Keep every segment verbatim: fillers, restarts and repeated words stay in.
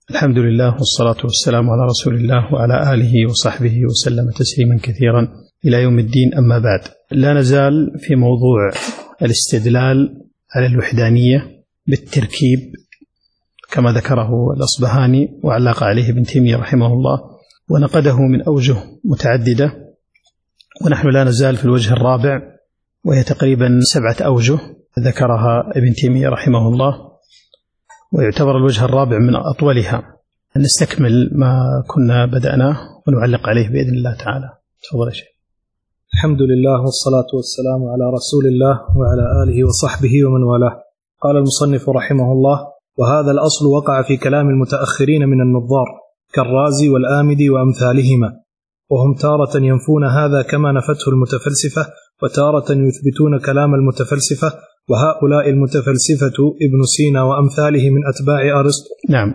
الحمد لله والصلاة والسلام على رسول الله وعلى آله وصحبه وسلم تسليما كثيرا إلى يوم الدين. أما بعد، لا نزال في موضوع الاستدلال على الوحدانية بالتركيب كما ذكره الأصبهاني وعلق عليه ابن تيمية رحمه الله، ونقده من أوجه متعددة، ونحن لا نزال في الوجه الرابع، وهي تقريبا سبعة أوجه ذكرها ابن تيمية رحمه الله، ويعتبر الوجه الرابع من أطولها. نستكمل ما كنا بدأناه ونعلق عليه بإذن الله تعالى. تفضل يا شيخ. الحمد لله والصلاة والسلام على رسول الله وعلى آله وصحبه ومن والاه. قال المصنف رحمه الله: وهذا الأصل وقع في كلام المتأخرين من النظار كالرازي والآمدي وأمثالهما، وهم تارة ينفون هذا كما نفته المتفلسفة، وتارة يثبتون كلام المتفلسفة، وهؤلاء المتفلسفة ابن سينا وأمثاله من أتباع أرسطو. نعم،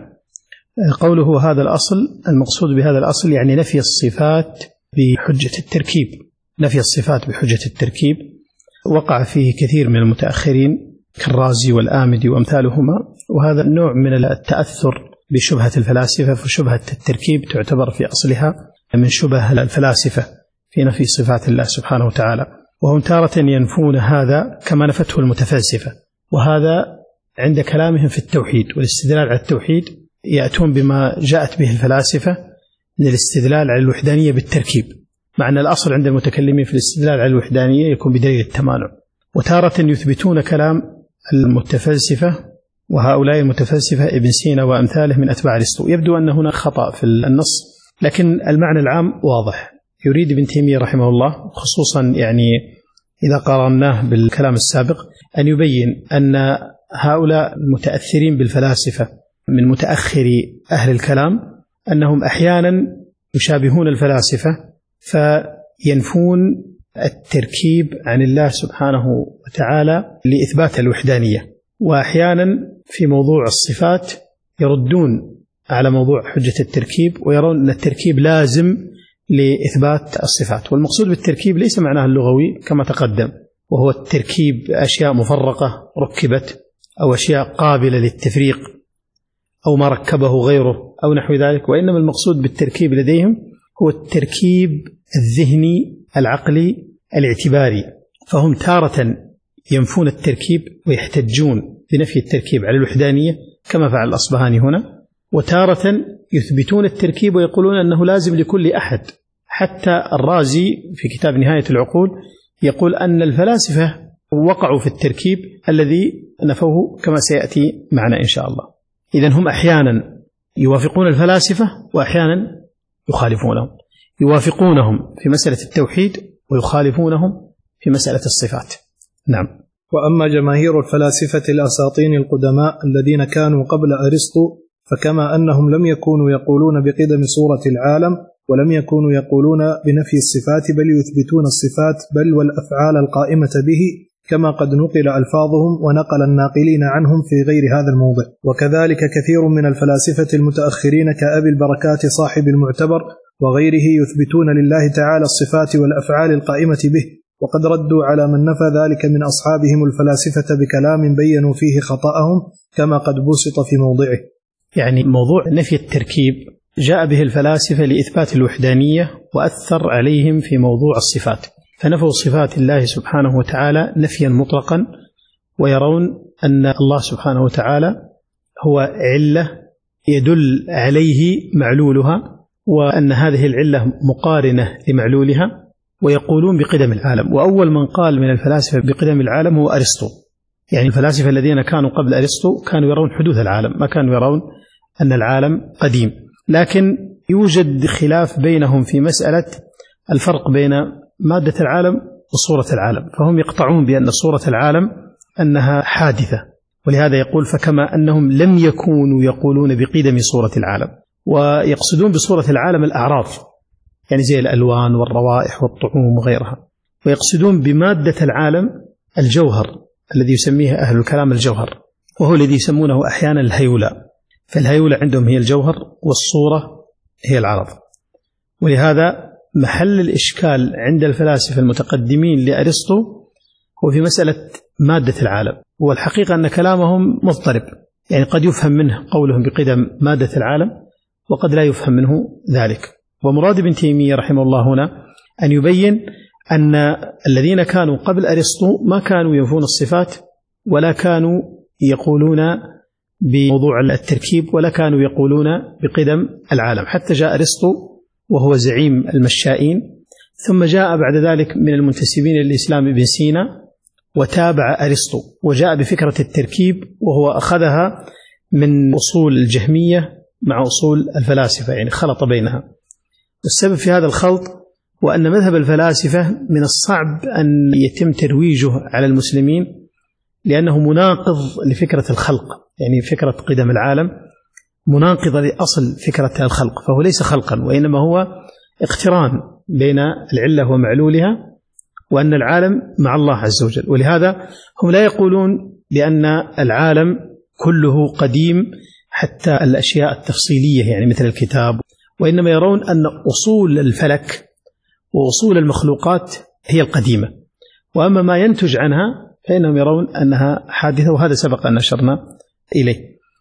قوله هذا الأصل، المقصود بهذا الأصل يعني نفي الصفات بحجة التركيب، نفي الصفات بحجة التركيب وقع فيه كثير من المتأخرين كالرازي والآمدي وأمثالهما، وهذا النوع من التأثر بشبهة الفلاسفة، فشبهة التركيب تعتبر في أصلها من شبه الفلاسفة في نفي صفات الله سبحانه وتعالى، وهم تارة ينفون هذا كما نفته المتفلسفة، وهذا عند كلامهم في التوحيد والاستدلال على التوحيد يأتون بما جاءت به الفلاسفة من الاستدلال على الوحدانية بالتركيب، مع أن الأصل عند المتكلمين في الاستدلال على الوحدانية يكون بدليل التمانع. وتارة يثبتون كلام المتفلسفة، وهؤلاء المتفلسفة ابن سينا وأمثاله من أتباع أرسطو. يبدو أن هنا خطأ في النص، لكن المعنى العام واضح. يريد ابن تيمية رحمه الله خصوصا يعني إذا قارناه بالكلام السابق أن يبين أن هؤلاء المتأثرين بالفلاسفة من متأخري أهل الكلام أنهم أحيانا يشابهون الفلاسفة فينفون التركيب عن الله سبحانه وتعالى لإثبات الوحدانية، وأحيانا في موضوع الصفات يردون على موضوع حجة التركيب ويرون أن التركيب لازم لإثبات الصفات. والمقصود بالتركيب ليس معناه اللغوي كما تقدم، وهو التركيب أشياء مفرقة ركبت، أو أشياء قابلة للتفريق، أو ما ركبه غيره أو نحو ذلك، وإنما المقصود بالتركيب لديهم هو التركيب الذهني العقلي الاعتباري. فهم تارة ينفون التركيب ويحتجون بنفي التركيب على الوحدانية كما فعل الأصبهاني هنا، وتارة يثبتون التركيب ويقولون أنه لازم لكل أحد. حتى الرازي في كتاب نهاية العقول يقول أن الفلاسفة وقعوا في التركيب الذي نفوه كما سيأتي معنا إن شاء الله. إذن هم أحيانا يوافقون الفلاسفة وأحيانا يخالفونهم، يوافقونهم في مسألة التوحيد ويخالفونهم في مسألة الصفات. نعم. وأما جماهير الفلاسفة الأساطين القدماء الذين كانوا قبل أرسطو، فكما أنهم لم يكونوا يقولون بقدم صورة العالم، ولم يكونوا يقولون بنفي الصفات، بل يثبتون الصفات بل والأفعال القائمة به، كما قد نقل ألفاظهم ونقل الناقلين عنهم في غير هذا الموضع. وكذلك كثير من الفلاسفة المتأخرين كأبي البركات صاحب المعتبر وغيره يثبتون لله تعالى الصفات والأفعال القائمة به، وقد ردوا على من نفى ذلك من أصحابهم الفلاسفة بكلام بينوا فيه خطأهم كما قد بسط في موضعه. يعني موضوع نفي التركيب جاء به الفلاسفة لإثبات الوحدانية، وأثر عليهم في موضوع الصفات، فنفوا صفات الله سبحانه وتعالى نفيا مطلقا، ويرون أن الله سبحانه وتعالى هو علة يدل عليه معلولها، وأن هذه العلة مقارنة لمعلولها، ويقولون بقدم العالم. وأول من قال من الفلاسفة بقدم العالم هو أرسطو. يعني الفلاسفة الذين كانوا قبل أرسطو كانوا يرون حدوث العالم، ما كانوا يرون أن العالم قديم. لكن يوجد خلاف بينهم في مسألة الفرق بين مادة العالم وصورة العالم، فهم يقطعون بأن صورة العالم أنها حادثة، ولهذا يقول فكما أنهم لم يكونوا يقولون بقدم صورة العالم، ويقصدون بصورة العالم الأعراض يعني زي الألوان والروائح والطعوم وغيرها، ويقصدون بمادة العالم الجوهر الذي يسميه أهل الكلام الجوهر، وهو الذي يسمونه أحيانا الهيولة. فالهيولة عندهم هي الجوهر والصورة هي العرض. ولهذا محل الإشكال عند الفلاسفة المتقدمين لأرسطو هو في مسألة مادة العالم، والحقيقة أن كلامهم مضطرب، يعني قد يفهم منه قولهم بقدم مادة العالم وقد لا يفهم منه ذلك. ومراد ابن تيمية رحمه الله هنا أن يبين أن الذين كانوا قبل أرسطو ما كانوا ينفون الصفات ولا كانوا يقولون بموضوع التركيب ولا كانوا يقولون بقدم العالم، حتى جاء أرسطو وهو زعيم المشائين، ثم جاء بعد ذلك من المنتسبين للإسلام ابن سينا وتابع أرسطو وجاء بفكرة التركيب، وهو أخذها من أصول الجهمية مع أصول الفلاسفة، يعني خلط بينها. والسبب في هذا الخلط وأن مذهب الفلاسفة من الصعب أن يتم ترويجه على المسلمين لأنه مناقض لفكرة الخلق، يعني فكرة قدم العالم مناقضة لأصل فكرة الخلق، فهو ليس خلقا وإنما هو اقتران بين العلة ومعلولها، وأن العالم مع الله عز وجل. ولهذا هم لا يقولون بأن العالم كله قديم حتى الأشياء التفصيلية يعني مثل الكتاب، وإنما يرون أن أصول الفلك وأصول المخلوقات هي القديمة، وأما ما ينتج عنها فإنهم يرون أنها حادثة، وهذا سبق أن أشرنا إليه.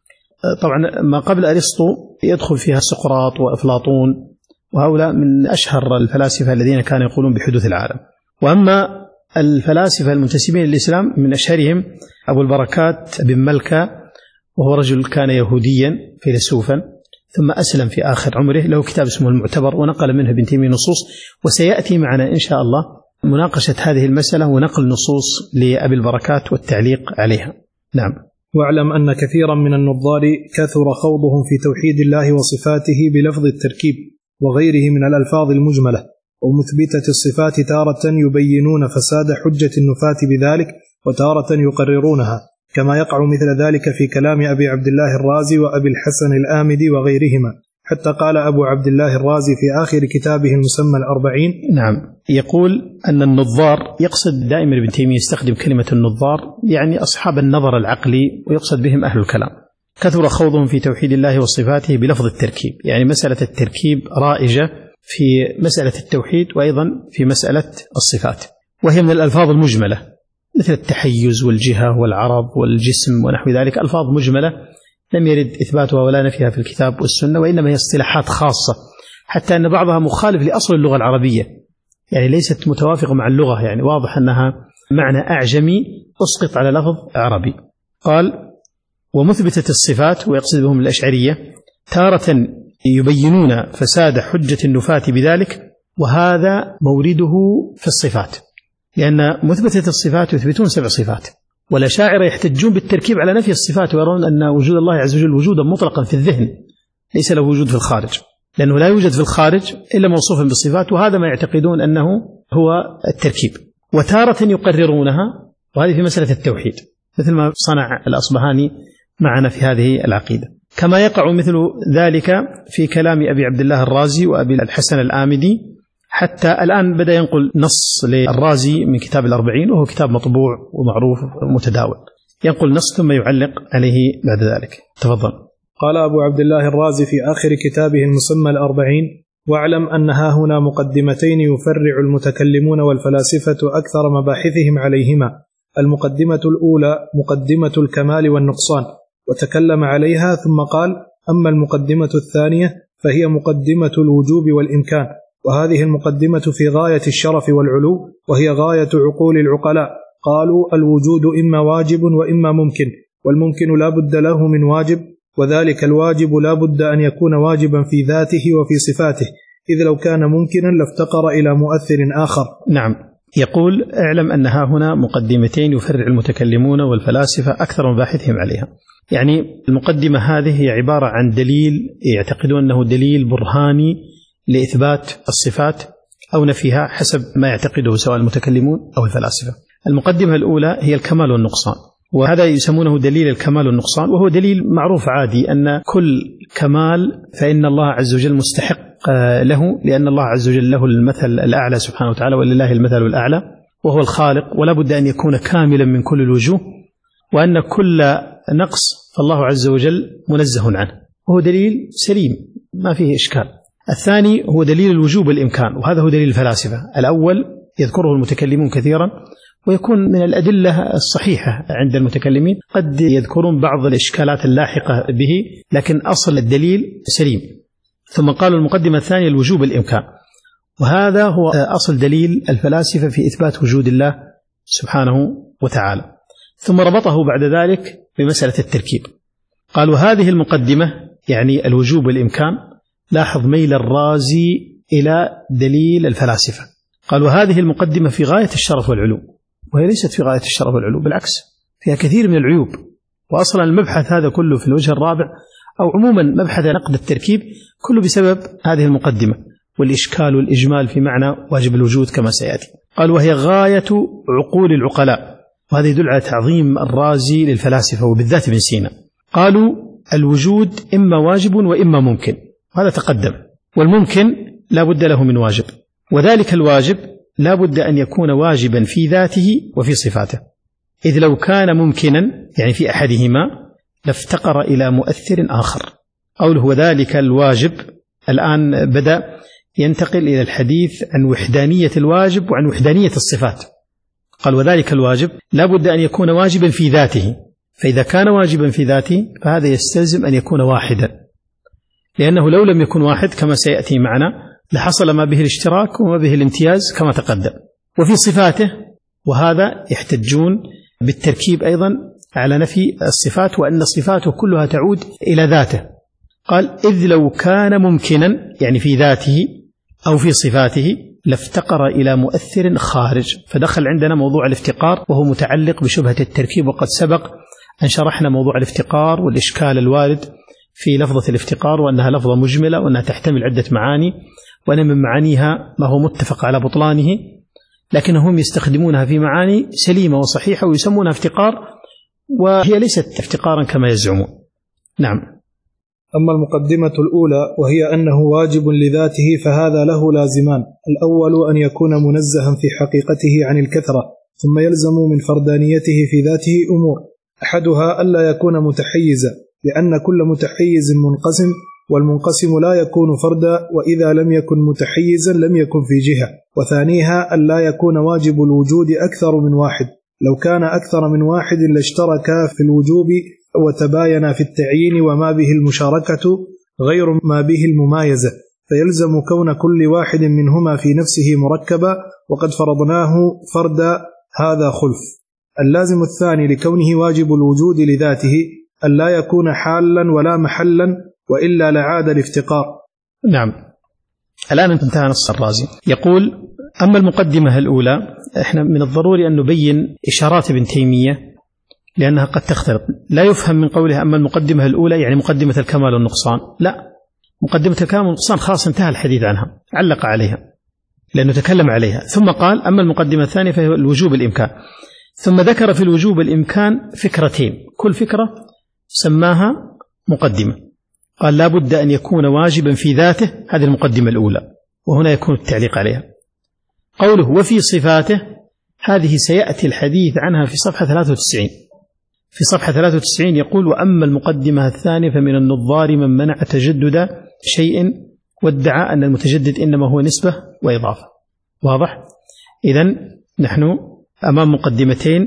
طبعا ما قبل أرسطو يدخل فيها سقراط وأفلاطون، وهؤلاء من أشهر الفلاسفة الذين كانوا يقولون بحدوث العالم. وأما الفلاسفة المنتسبين للإسلام من أشهرهم أبو البركات بن ملكة، وهو رجل كان يهوديا فيلسوفا ثم أسلم في آخر عمره، له كتاب اسمه المعتبر ونقل منه ابن تيمية نصوص، وسيأتي معنا إن شاء الله مناقشة هذه المسألة ونقل نصوص لأبي البركات والتعليق عليها. نعم. واعلم أن كثيرا من النظار كثر خوضهم في توحيد الله وصفاته بلفظ التركيب وغيره من الألفاظ المجملة ومثبتة الصفات، تارة يبينون فساد حجة النفاة بذلك وتارة يقررونها، كما يقع مثل ذلك في كلام أبي عبد الله الرازي وأبي الحسن الآمدي وغيرهما، حتى قال أبو عبد الله الرازي في آخر كتابه المسمى الأربعين. نعم، يقول أن النظار، يقصد دائما ابن تيمية يستخدم كلمة النظار يعني أصحاب النظر العقلي، ويقصد بهم أهل الكلام، كثر خوضهم في توحيد الله وصفاته بلفظ التركيب، يعني مسألة التركيب رائجة في مسألة التوحيد وأيضا في مسألة الصفات، وهي من الألفاظ المجملة مثل التحيز والجهة والعرض والجسم ونحو ذلك، ألفاظ مجملة لم يرد إثباتها ولا نفيها في الكتاب والسنة، وإنما هي اصطلاحات خاصة، حتى أن بعضها مخالف لأصل اللغة العربية، يعني ليست متوافقة مع اللغة، يعني واضح أنها معنى أعجمي أسقط على لفظ عربي. قال ومثبتة الصفات، ويقصد بهم الأشعرية، تارة يبينون فساد حجة النفاة بذلك، وهذا مورده في الصفات، لأن مثبتة الصفات يثبتون سبع صفات، والأشاعرة يحتجون بالتركيب على نفي الصفات، ويرون أن وجود الله عز وجل وجودا مطلقا في الذهن ليس له وجود في الخارج، لأنه لا يوجد في الخارج إلا موصوفا بالصفات، وهذا ما يعتقدون أنه هو التركيب. وتارة يقررونها، وهذه في مسألة التوحيد مثل ما صنع الأصبهاني معنا في هذه العقيدة، كما يقع مثل ذلك في كلام أبي عبد الله الرازي وأبي الحسن الآمدي، حتى الآن بدأ ينقل نص للرازي من كتاب الأربعين، وهو كتاب مطبوع ومعروف ومتداول، ينقل نص ثم يعلق عليه بعد ذلك. تفضل. قال أبو عبد الله الرازي في آخر كتابه المسمى الأربعين: واعلم أن ها هنا مقدمتين يفرع المتكلمون والفلاسفة أكثر مباحثهم عليهما. المقدمة الأولى مقدمة الكمال والنقصان، وتكلم عليها، ثم قال: أما المقدمة الثانية فهي مقدمة الوجوب والإمكان، وهذه المقدمة في غاية الشرف والعلو، وهي غاية عقول العقلاء. قالوا: الوجود إما واجب وإما ممكن، والممكن لا بد له من واجب، وذلك الواجب لا بد أن يكون واجبا في ذاته وفي صفاته، إذ لو كان ممكنا لافتقر إلى مؤثر آخر. نعم. يقول: اعلم أن ها هنا مقدمتين يفرع المتكلمون والفلاسفة أكثر مباحثهم عليها، يعني المقدمة هذه هي عبارة عن دليل يعتقدون أنه دليل برهاني لإثبات الصفات أو نفيها حسب ما يعتقده سواء المتكلمون أو الفلاسفة. المقدمة الأولى هي الكمال والنقصان، وهذا يسمونه دليل الكمال والنقصان، وهو دليل معروف عادي أن كل كمال فإن الله عز وجل مستحق له، لأن الله عز وجل له المثل الأعلى سبحانه وتعالى، ولله المثل الأعلى، وهو الخالق، ولا بد أن يكون كاملا من كل الوجوه، وأن كل نقص فالله عز وجل منزه عنه، وهو دليل سليم ما فيه إشكال. الثاني هو دليل الوجوب والإمكان، وهذا هو دليل الفلاسفة. الأول يذكره المتكلمون كثيرا، ويكون من الأدلة الصحيحة عند المتكلمين، قد يذكرون بعض الإشكالات اللاحقة به، لكن أصل الدليل سليم. ثم قالوا المقدمة الثانية الوجوب الإمكان، وهذا هو أصل دليل الفلاسفة في إثبات وجود الله سبحانه وتعالى. ثم ربطه بعد ذلك بمسألة التركيب، قالوا هذه المقدمة يعني الوجوب والإمكان، لاحظ ميل الرازي إلى دليل الفلاسفة، قالوا هذه المقدمة في غاية الشرف والعلو، وهي ليست في غاية الشرف والعلو، بالعكس فيها كثير من العيوب. وأصلا المبحث هذا كله في الوجه الرابع، أو عموما مبحث نقد التركيب، كله بسبب هذه المقدمة والإشكال والإجمال في معنى واجب الوجود كما سيأتي. قال وهي غاية عقول العقلاء، وهذا يدل على تعظيم الرازي للفلاسفة وبالذات ابن سينا. قالوا الوجود إما واجب وإما ممكن، هذا تقدم، والممكن لا بد له من واجب، وذلك الواجب لا بد أن يكون واجبا في ذاته وفي صفاته، إذ لو كان ممكنا يعني في أحدهما لافتقر إلى مؤثر آخر. قوله وذلك الواجب، الآن بدأ ينتقل إلى الحديث عن وحدانية الواجب وعن وحدانية الصفات. قال وذلك الواجب لا بد أن يكون واجبا في ذاته، فإذا كان واجبا في ذاته فهذا يستلزم أن يكون واحدا، لأنه لو لم يكن واحد كما سيأتي معنا لحصل ما به الاشتراك وما به الامتياز كما تقدم. وفي صفاته، وهذا يحتجون بالتركيب أيضا على نفي الصفات، وأن صفاته كلها تعود إلى ذاته. قال إذ لو كان ممكنا يعني في ذاته أو في صفاته لافتقر إلى مؤثر خارج، فدخل عندنا موضوع الافتقار وهو متعلق بشبهة التركيب، وقد سبق أن شرحنا موضوع الافتقار والإشكال الوارد في لفظة الافتقار، وأنها لفظة مجملة وأنها تحتمل عدة معاني، وأن من معانيها ما هو متفق على بطلانه، لكنهم يستخدمونها في معاني سليمة وصحيحة ويسمونها افتقار، وهي ليست افتقارا كما يزعمون. نعم. أما المقدمة الأولى وهي أنه واجب لذاته فهذا له لازمان. الأول أن يكون منزها في حقيقته عن الكثرة، ثم يلزم من فردانيته في ذاته أمور، أحدها ألا يكون متحيزا، لأن كل متحيز منقسم، والمنقسم لا يكون فردا، وإذا لم يكن متحيزا لم يكن في جهة. وثانيها ألا يكون واجب الوجود أكثر من واحد، لو كان أكثر من واحد لاشتركا في الوجوب وتباينا في التعيين وما به المشاركة غير ما به الممايزة، فيلزم كون كل واحد منهما في نفسه مركبا، وقد فرضناه فردا، هذا خلف. اللازم الثاني لكونه واجب الوجود لذاته ألا يكون حالا ولا محلا، وإلا لعاد الافتقار. نعم. الآن انتهى نص الرازي. يقول أما المقدمة الأولى، إحنا من الضروري أن نبين إشارات ابن تيمية لأنها قد تختلط، لا يفهم من قوله أما المقدمة الأولى يعني مقدمة الكمال والنقصان، لا، مقدمة الكمال والنقصان خاص انتهى الحديث عنها، علق عليها لأنه تكلم عليها، ثم قال أما المقدمة الثانية فهي الوجوب الإمكان، ثم ذكر في الوجوب الإمكان فكرتين، كل فكرة سماها مقدمة. قال لا بد أن يكون واجبا في ذاته، هذه المقدمة الأولى، وهنا يكون التعليق عليها. قوله وفي صفاته، هذه سيأتي الحديث عنها في صفحة ثلاثة وتسعين. في صفحة ثلاثة وتسعين يقول وأما المقدمة الثانية فمن النظار من منع تجدد شيء وادعى أن المتجدد إنما هو نسبة وإضافة. واضح؟ إذن نحن أمام مقدمتين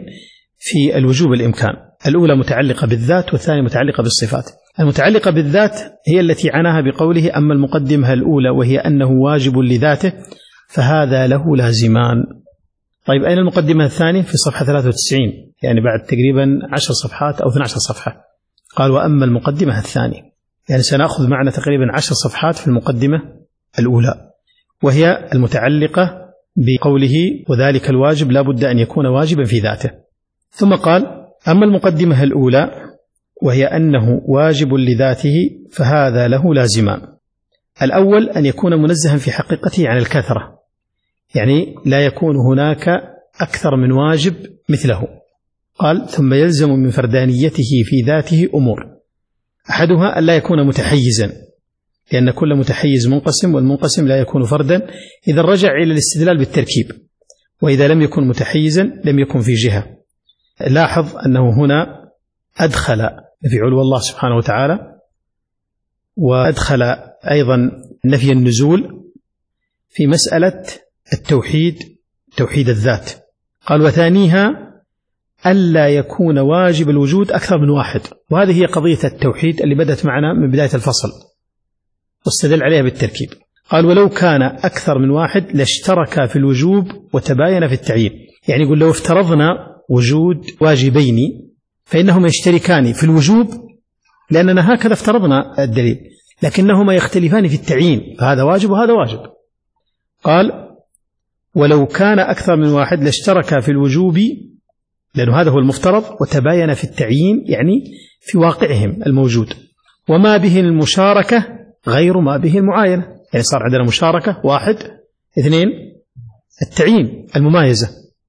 في الوجوب الإمكان، الأولى متعلقة بالذات والثانية متعلقة بالصفات. المتعلقة بالذات هي التي عناها بقوله أما المقدمة الأولى وهي أنه واجب لذاته فهذا له لازمان. طيب أين المقدمة الثانية؟ في صفحة ثلاثة وتسعين، يعني بعد تقريبا عشر صفحات أو اثنتي عشرة صفحة. قال وأما المقدمة الثانية، يعني سنأخذ معنا تقريبا عشر صفحات في المقدمة الأولى، وهي المتعلقة بقوله وذلك الواجب لا بد أن يكون واجبا في ذاته. ثم قال أما المقدمة الأولى وهي أنه واجب لذاته فهذا له لازمان. الأول أن يكون منزها في حقيقته عن الكثرة، يعني لا يكون هناك أكثر من واجب مثله. قال ثم يلزم من فردانيته في ذاته أمور، أحدها أن لا يكون متحيزا، لأن كل متحيز منقسم، والمنقسم لا يكون فردا إذا رجع إلى الاستدلال بالتركيب، وإذا لم يكن متحيزا لم يكن في جهة. لاحظ أنه هنا أدخل في علو الله سبحانه وتعالى، وأدخل أيضا نفي النزول في مسألة التوحيد، توحيد الذات قال وثانيها ألا يكون واجب الوجود أكثر من واحد، وهذه هي قضية التوحيد اللي بدأت معنا من بداية الفصل واستدل عليها بالتركيب. قال ولو كان أكثر من واحد لاشترك في الوجوب وتباين في التعيين. يعني يقول لو افترضنا وجود واجبين فإنهما يشتركان في الوجوب لأننا هكذا افترضنا الدليل، لكنهما يختلفان في التعيين، فهذا واجب وهذا واجب. قال ولو كان أكثر من واحد لاشترك في الوجوب لأنه هذا هو المفترض، وتباين في التعيين يعني في واقعهم الموجود، وما به المشاركة غير ما به المعاينة. يعني صار عندنا مشاركة واحد، اثنين التعيين الممايزة،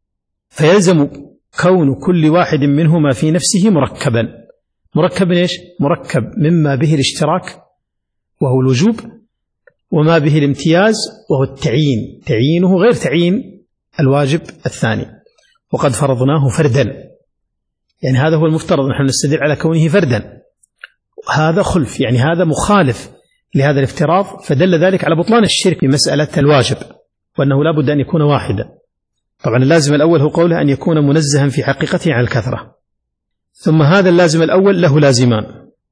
فيلزم كون كل واحد منهما في نفسه مركبا. مركب إيش؟ مركب مما به الاشتراك وهو الوجوب، وما به الامتياز وهو التعيين، تعيينه غير تعيين الواجب الثاني. وقد فرضناه فردا، يعني هذا هو المفترض، نحن نستدل على كونه فردا، هذا خلف، يعني هذا مخالف لهذا الافتراض، فدل ذلك على بطلان الشرك في مسألة الواجب، وأنه لا بد أن يكون واحدا. طبعا اللازم الأول هو قوله أن يكون منزها في حقيقته عن الكثرة، ثم هذا اللازم الأول له لازمان،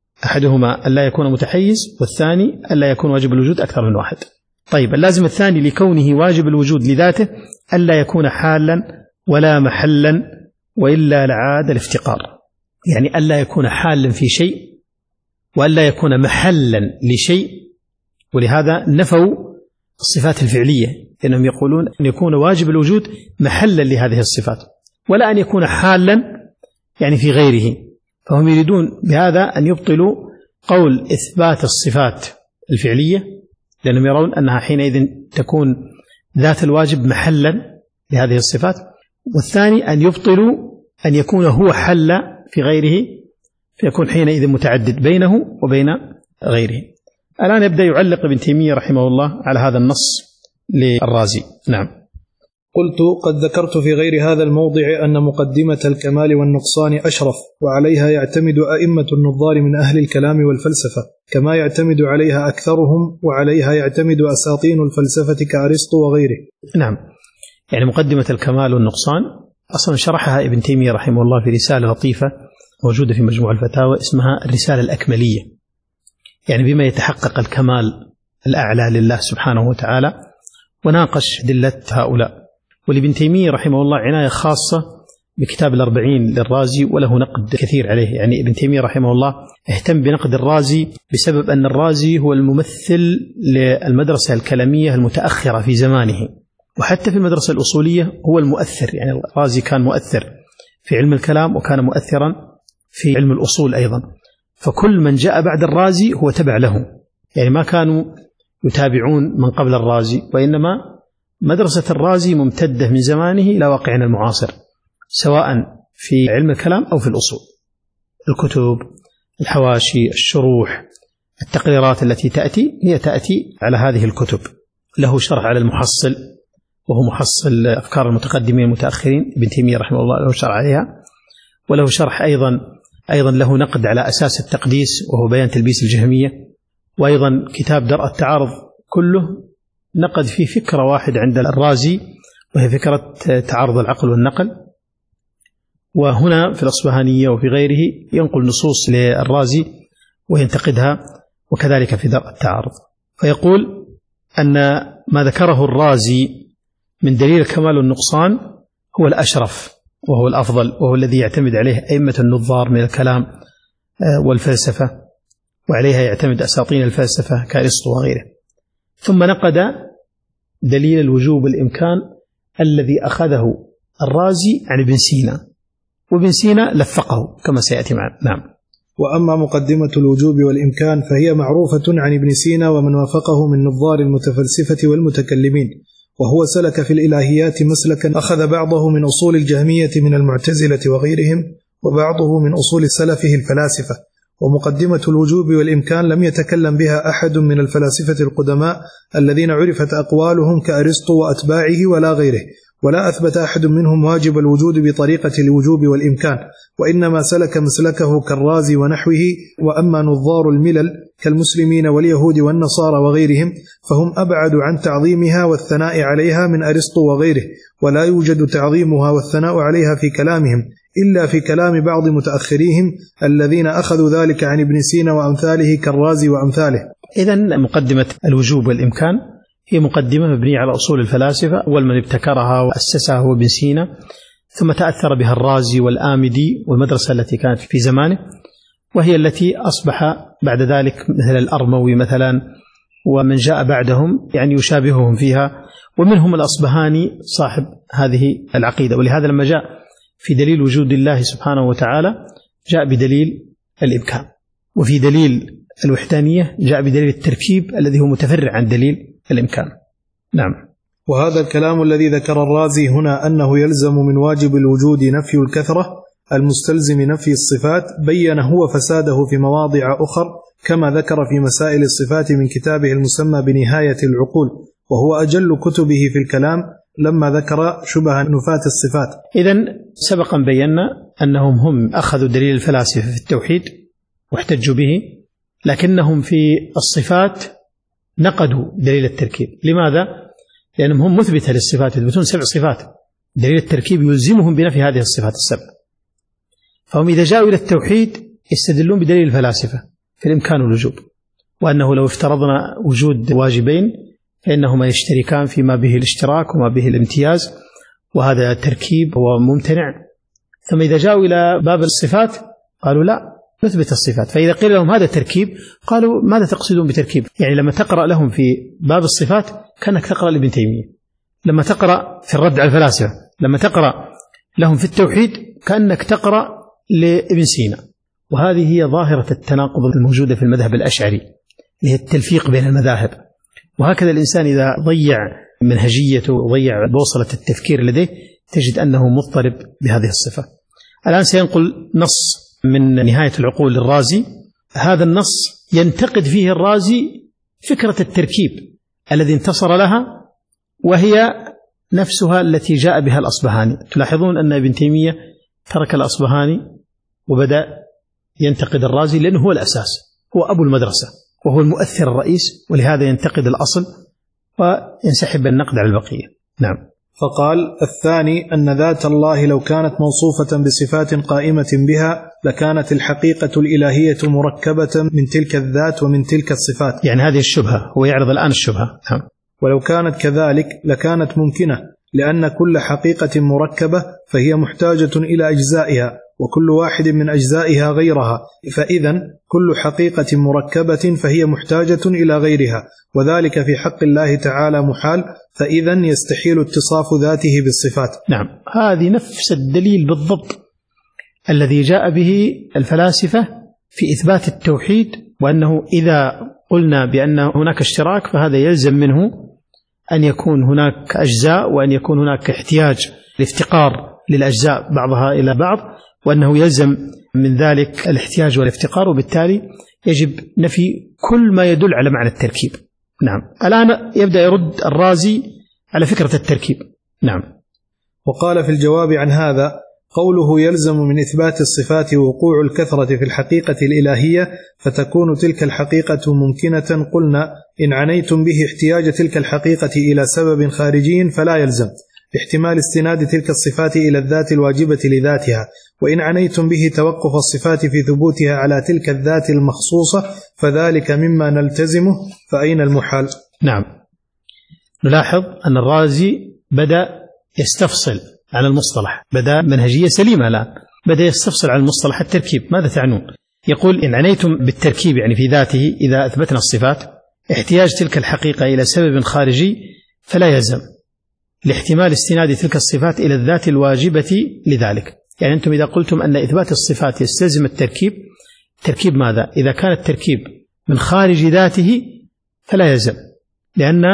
أحدهما ألا يكون متحيز، والثاني ألا يكون واجب الوجود أكثر من واحد. طيب اللازم الثاني لكونه واجب الوجود لذاته ألا يكون حالا ولا محلا، وإلا لعاد الافتقار، يعني ألا يكون حالا في شيء وألا يكون محلا لشيء. ولهذا نفوا الصفات الفعلية، لأنهم يقولون أن يكون واجب الوجود محلا لهذه الصفات، ولا أن يكون حالا يعني في غيره. فهم يريدون بهذا أن يبطلوا قول إثبات الصفات الفعلية، لأنهم يرون أنها حينئذ تكون ذات الواجب محلا لهذه الصفات، والثاني أن يبطلوا أن يكون هو حل في غيره، فيكون حينئذ متعدد بينه وبين غيره. الآن يبدأ يعلق ابن تيمية رحمه الله على هذا النص للرازي. نعم. قلت قد ذكرت في غير هذا الموضع أن مقدمة الكمال والنقصان أشرف، وعليها يعتمد أئمة النظار من أهل الكلام والفلسفة، كما يعتمد عليها أكثرهم، وعليها يعتمد أساطين الفلسفة كأرسطو وغيره. نعم، يعني مقدمة الكمال والنقصان أصلا شرحها ابن تيمية رحمه الله في رسالة لطيفة موجودة في مجموع الفتاوى اسمها الرسالة الأكملية، يعني بما يتحقق الكمال الأعلى لله سبحانه وتعالى، وناقش أدلة هؤلاء. ولابن تيمية رحمه الله عناية خاصة بكتاب الأربعين للرازي، وله نقد كثير عليه. يعني ابن تيمية رحمه الله اهتم بنقد الرازي بسبب أن الرازي هو الممثل للمدرسة الكلامية المتأخرة في زمانه، وحتى في المدرسة الأصولية هو المؤثر. يعني الرازي كان مؤثر في علم الكلام، وكان مؤثرا في علم الأصول أيضا، فكل من جاء بعد الرازي هو تبع له، يعني ما كانوا يتابعون من قبل الرازي، وإنما مدرسة الرازي ممتدة من زمانه إلى واقعنا المعاصر، سواء في علم الكلام أو في الأصول. الكتب، الحواشي، الشروح، التقريرات التي تأتي هي تأتي على هذه الكتب. له شرح على المحصل، وهو محصل أفكار المتقدمين المتأخرين، ابن تيمية رحمه الله له شرح عليها، وله شرح أيضا أيضا له نقد على أساس التقديس، وهو بيان تلبيس الجهمية، وأيضا كتاب درء التعارض، كله نقد في فكرة واحدة عند الرازي، وهي فكرة تعارض العقل والنقل. وهنا في الأصبهانية وفي غيره ينقل نصوص للرازي وينتقدها، وكذلك في درء التعارض. فيقول أن ما ذكره الرازي من دليل الكمال والنقصان هو الأشرف وهو الأفضل، وهو الذي يعتمد عليه أئمة النظار من الكلام والفلسفة، وعليها يعتمد أساطين الفلسفة كأرسطو وغيره. ثم نقد دليل الوجوب والإمكان الذي أخذه الرازي عن ابن سينا، وابن سينا لفقه كما سيأتي معنا. نعم. وأما مقدمة الوجوب والإمكان فهي معروفة عن ابن سينا ومن وافقه من نظار المتفلسفة والمتكلمين، وهو سلك في الإلهيات مسلكا أخذ بعضه من أصول الجهمية من المعتزلة وغيرهم، وبعضه من أصول سلفه الفلاسفة. ومقدمة الوجوب والإمكان لم يتكلم بها أحد من الفلاسفة القدماء الذين عرفت أقوالهم كأرسطو وأتباعه ولا غيره، ولا أثبت أحد منهم واجب الوجود بطريقة الوجوب والإمكان، وإنما سلك مسلكه كالرازي ونحوه. وأما نظار الملل كالمسلمين واليهود والنصارى وغيرهم فهم أبعد عن تعظيمها والثناء عليها من أرسطو وغيره، ولا يوجد تعظيمها والثناء عليها في كلامهم إلا في كلام بعض متأخريهم الذين أخذوا ذلك عن ابن سينا وأمثاله كالرازي وأمثاله. إذن مقدمة الوجوب والإمكان هي مقدمة مبنية على أصول الفلاسفة، أول من ابتكرها وأسسها هو ابن سينا، ثم تأثر بها الرازي والآمدي والمدرسة التي كانت في زمانه، وهي التي أصبح بعد ذلك مثل الأرموي مثلا ومن جاء بعدهم يعني يشابههم فيها، ومنهم الأصبهاني صاحب هذه العقيدة. ولهذا لما جاء في دليل وجود الله سبحانه وتعالى جاء بدليل الإمكان، وفي دليل الوحدانية جاء بدليل التركيب الذي هو متفرع عن دليل الإمكان. نعم. وهذا الكلام الذي ذكر الرازي هنا أنه يلزم من واجب الوجود نفي الكثرة المستلزم نفي الصفات بين هو فساده في مواضع أخر، كما ذكر في مسائل الصفات من كتابه المسمى بنهاية العقول، وهو أجل كتبه في الكلام، لما ذكر شبه نفاة الصفات. إذن سبقا بينا أنهم هم أخذوا دليل الفلاسفة في التوحيد واحتجوا به، لكنهم في الصفات نقدوا دليل التركيب. لماذا؟ لأنهم هم مثبتة للصفات، يثبتون سبع صفات، دليل التركيب يلزمهم بنفي هذه الصفات السبع. فهم إذا جاءوا إلى التوحيد يستدلون بدليل الفلاسفة في الإمكان والوجوب، وأنه لو افترضنا وجود واجبين فإنهما يشتركان فيما به الاشتراك وما به الامتياز، وهذا تركيب وممتنع. ثم إذا جاءوا إلى باب الصفات قالوا لا، نثبت الصفات. فإذا قيل لهم هذا تركيب قالوا ماذا تقصدون بتركيب؟ يعني لما تقرأ لهم في باب الصفات كأنك تقرأ لابن تيمية، لما تقرأ في الرد على الفلاسفة، لما تقرأ لهم في التوحيد كأنك تقرأ لابن سينا. وهذه هي ظاهرة التناقض الموجودة في المذهب الأشعري، هي التلفيق بين المذاهب. وهكذا الإنسان إذا ضيع منهجيته وضيع بوصلة التفكير لديه تجد أنه مضطرب بهذه الصفة. الآن سينقل نص من نهاية العقول للرازي، هذا النص ينتقد فيه الرازي فكرة التركيب الذي انتصر لها، وهي نفسها التي جاء بها الأصبهاني. تلاحظون أن ابن تيمية ترك الأصبهاني وبدأ ينتقد الرازي لأنه هو الأساس، هو أبو المدرسة وهو المؤثر الرئيس، ولهذا ينتقد الأصل وينسحب النقد على البقية. نعم. فقال: الثاني أن ذات الله لو كانت موصوفة بصفات قائمة بها لكانت الحقيقة الإلهية مركبة من تلك الذات ومن تلك الصفات. يعني هذه الشبهة، هو يعرض الآن الشبهة. نعم. ولو كانت كذلك لكانت ممكنة، لأن كل حقيقة مركبة فهي محتاجة إلى أجزائها، وكل واحد من أجزائها غيرها، فإذا كل حقيقة مركبة فهي محتاجة إلى غيرها، وذلك في حق الله تعالى محال، فإذا يستحيل اتصاف ذاته بالصفات. نعم، هذه نفس الدليل بالضبط الذي جاء به الفلاسفة في إثبات التوحيد، وأنه إذا قلنا بأن هناك اشتراك فهذا يلزم منه أن يكون هناك أجزاء، وأن يكون هناك احتياج لافتقار للأجزاء بعضها إلى بعض، وأنه يلزم من ذلك الاحتياج والافتقار، وبالتالي يجب نفي كل ما يدل على معنى التركيب. نعم. الآن يبدأ يرد الرازي على فكرة التركيب. نعم. وقال في الجواب عن هذا: قوله يلزم من إثبات الصفات وقوع الكثرة في الحقيقة الإلهية فتكون تلك الحقيقة ممكنة، قلنا إن عنيتم به احتياج تلك الحقيقة إلى سبب خارجي فلا يلزم احتمال استناد تلك الصفات إلى الذات الواجبة لذاتها، وإن عنيتم به توقف الصفات في ثبوتها على تلك الذات المخصوصة فذلك مما نلتزمه، فأين المحال؟ نعم. نلاحظ أن الرازي بدأ يستفصل عن المصطلح، بدأ منهجية سليمة الآن، بدأ يستفصل عن المصطلح التركيب. ماذا تعنون؟ يقول إن عنيتم بالتركيب يعني في ذاته إذا أثبتنا الصفات احتياج تلك الحقيقة إلى سبب خارجي فلا يلزم لاحتمال استناد تلك الصفات إلى الذات الواجبة لذلك. يعني أنتم إذا قلتم أن إثبات الصفات يستلزم التركيب، تركيب ماذا؟ إذا كان التركيب من خارج ذاته فلا يلزم، لأن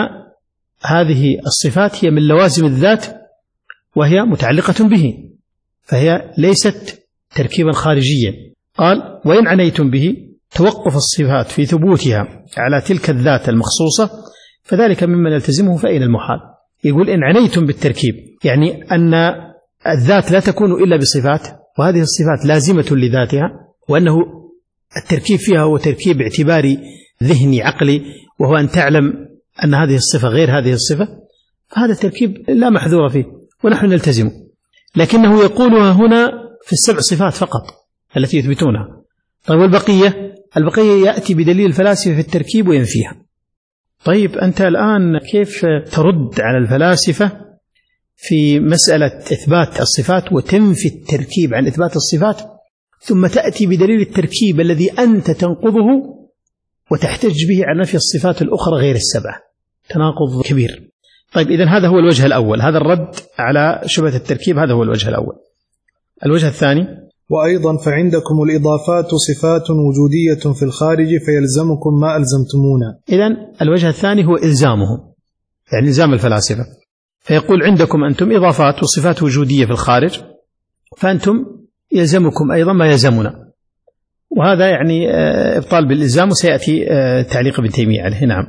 هذه الصفات هي من لوازم الذات وهي متعلقة به، فهي ليست تركيبا خارجيا. قال: وإن عنيتم به توقف الصفات في ثبوتها على تلك الذات المخصوصة فذلك مما يلتزمه، فأين المحال؟ يقول إن عنيتم بالتركيب يعني أن الذات لا تكون إلا بصفات، وهذه الصفات لازمة لذاتها، وأنه التركيب فيها هو تركيب اعتباري ذهني عقلي، وهو أن تعلم أن هذه الصفة غير هذه الصفة، فهذا التركيب لا محذور فيه ونحن نلتزمه. لكنه يقولها هنا في السبع صفات فقط التي يثبتونها. طيب والبقية؟ البقية يأتي بدليل الفلاسفة في التركيب وينفيها. طيب أنت الآن كيف ترد على الفلاسفة في مسألة إثبات الصفات وتنفي التركيب عن إثبات الصفات، ثم تأتي بدليل التركيب الذي أنت تنقضه وتحتج به على نفي الصفات الأخرى غير السبعة؟ تناقض كبير. طيب إذن هذا هو الوجه الأول، هذا الرد على شبهة التركيب، هذا هو الوجه الأول. الوجه الثاني: وأيضا فعندكم الإضافات صفات وجودية في الخارج فيلزمكم ما ألزمتمونا. إذن الوجه الثاني هو إلزامهم، يعني إلزام الفلاسفة، فيقول عندكم أنتم إضافات وصفات وجودية في الخارج، فأنتم يلزمكم أيضا ما يلزمنا، وهذا يعني إبطال بالإلزام، وسيأتي تعليق ابن تيمية عليه. نعم.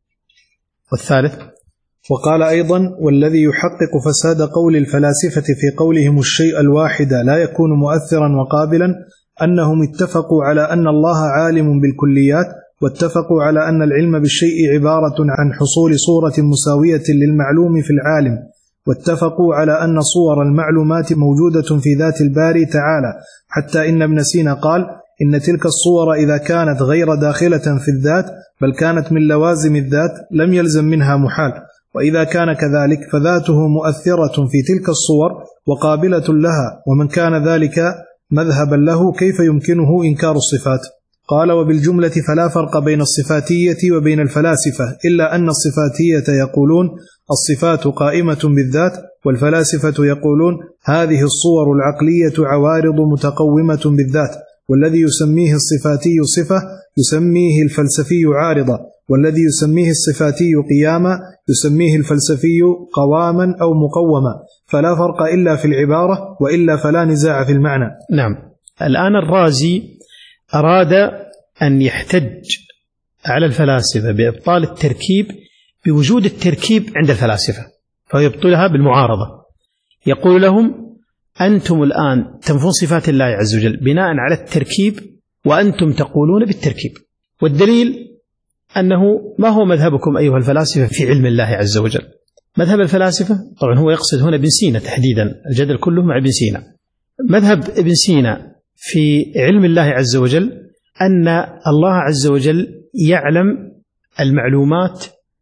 والثالث: وقال أيضا: والذي يحقق فساد قول الفلاسفة في قولهم الشيء الواحد لا يكون مؤثرا وقابلا أنهم اتفقوا على أن الله عالم بالكليات، واتفقوا على أن العلم بالشيء عبارة عن حصول صورة مساوية للمعلوم في العالم، واتفقوا على أن صور المعلومات موجودة في ذات الباري تعالى، حتى إن ابن سينا قال: إن تلك الصور إذا كانت غير داخلة في الذات بل كانت من لوازم الذات لم يلزم منها محال، وإذا كان كذلك فذاته مؤثرة في تلك الصور وقابلة لها، ومن كان ذلك مذهبا له كيف يمكنه إنكار الصفات؟ قال: وبالجملة فلا فرق بين الصفاتية وبين الفلاسفة، إلا أن الصفاتية يقولون الصفات قائمة بالذات، والفلاسفة يقولون هذه الصور العقلية عوارض متقومة بالذات، والذي يسميه الصفاتي صفة يسميه الفلسفي عارضة، والذي يسميه الصفاتي قياما يسميه الفلسفي قواما أو مقوما، فلا فرق إلا في العبارة، وإلا فلا نزاع في المعنى. نعم. الآن الرازي أراد أن يحتج على الفلاسفة بإبطال التركيب بوجود التركيب عند الفلاسفة، فيبطلها بالمعارضة. يقول لهم: أنتم الآن تنفون صفات الله عز وجل بناء على التركيب، وأنتم تقولون بالتركيب، والدليل أنه ما هو مذهبكم أيها الفلاسفة في علم الله عز وجل. مذهب الفلاسفة، طبعا هو يقصد هنا ابن سينا تحديدا، الجدل كله مع ابن سينا. مذهب ابن سينا في علم الله عز وجل أن الله عز وجل يعلم المعلومات،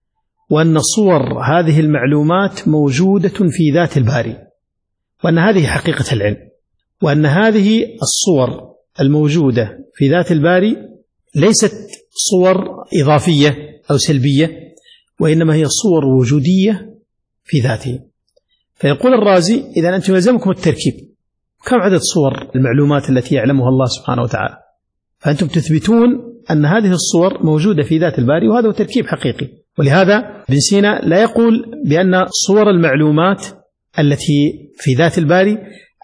وأن صور هذه المعلومات موجودة في ذات الباري، وأن هذه حقيقة العلم، وأن هذه الصور الموجودة في ذات الباري ليست صور إضافية أو سلبية، وإنما هي صور وجودية في ذاته. فيقول الرازي: إذا أنتم يلزمكم التركيب، كم عدد صور المعلومات التي يعلمها الله سبحانه وتعالى؟ فأنتم تثبتون أن هذه الصور موجودة في ذات الباري، وهذا هو تركيب حقيقي. ولهذا ابن سينا لا يقول بأن صور المعلومات التي في ذات الباري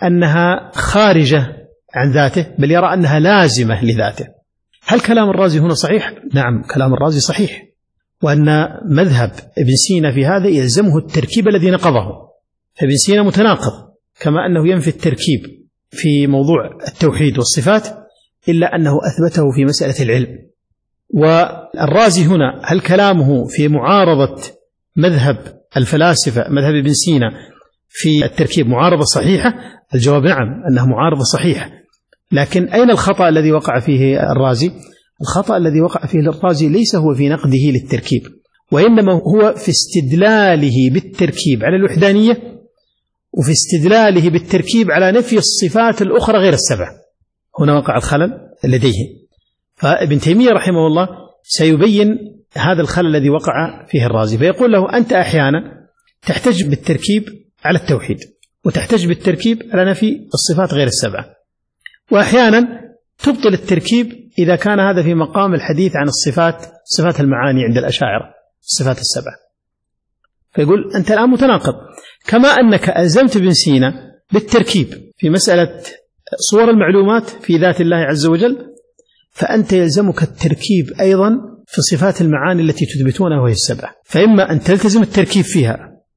أنها خارجة عن ذاته، بل يرى أنها لازمة لذاته. هل كلام الرازي هنا صحيح؟ نعم، كلام الرازي صحيح، وأن مذهب ابن سينا في هذا يلزمه التركيب الذي نقضه. فابن سينا متناقض، كما أنه ينفي التركيب في موضوع التوحيد والصفات، إلا أنه أثبته في مسألة العلم. والرازي هنا هل كلامه في معارضة مذهب الفلاسفة مذهب ابن سينا في التركيب معارضة صحيحة؟ الجواب نعم، أنه معارضة صحيحة. لكن أين الخطأ الذي وقع فيه الرازي؟ الخطأ الذي وقع فيه الرازي ليس هو في نقده للتركيب، وإنما هو في استدلاله بالتركيب على الوحدانية، وفي استدلاله بالتركيب على نفي الصفات الأخرى غير السبع. هنا وقع الخلل لديه. فابن تيمية رحمه الله سيبين هذا الخلل الذي وقع فيه الرازي، فيقول له: أنت أحيانا تحتج بالتركيب على التوحيد، وتحتج بالتركيب على نفي الصفات غير السبع، وأحيانا تبطل التركيب إذا كان هذا في مقام الحديث عن الصفات، صفات المعاني عند الأشاعرة، الصفات السبع. فيقول: أنت الآن متناقض، كما أنك ألزمت ابن سينا بالتركيب في مسألة صور المعلومات في ذات الله عز وجل، فأنت يلزمك التركيب أيضا في صفات المعاني التي تثبتونها وهي السبع. فإما أن تلتزم التركيب فيها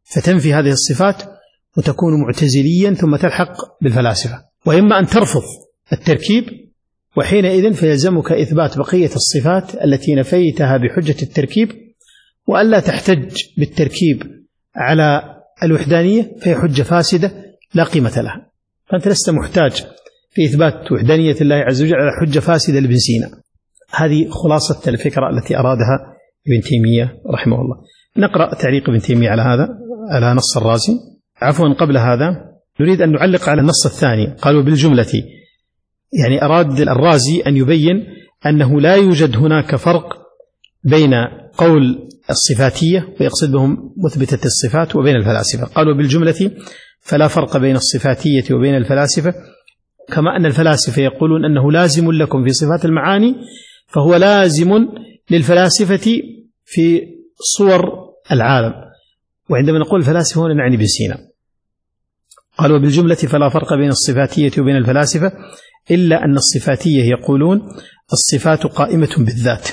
فتنفي هذه الصفات وتكون معتزليا ثم تلحق بالفلاسفة، وإما أن ترفض التركيب، وحينئذ فيلزمك إثبات بقية الصفات التي نفيتها بحجة التركيب، وألا تحتج بالتركيب على الوحدانية، فهي حجة فاسدة لا قيمة لها. فأنت لست محتاج في إثبات وحدانية الله عز وجل على حجة فاسدة لابن سينا. هذه خلاصة الفكرة التي أرادها ابن تيمية رحمه الله. نقرأ تعليق ابن تيمية على هذا، على نص الرازي. عفوا قبل هذا نريد أن نعلق على النص الثاني. قالوا بالجملة، يعني أراد الرازي أن يبين أنه لا يوجد هناك فرق بين قول الصفاتية ويقصد بهم مثبتة الصفات وبين الفلاسفة. قالوا بالجملة فلا فرق بين الصفاتية وبين الفلاسفة، كما أن الفلاسفة يقولون أنه لازم لكم في صفات المعاني، فهو لازم للفلاسفة في صور العالم. وعندما نقول الفلاسفة هنا نعني ابن سينا. قالوا بالجملة فلا فرق بين الصفاتية وبين الفلاسفة، إلا أن الصفاتية يقولون الصفات قائمة بالذات،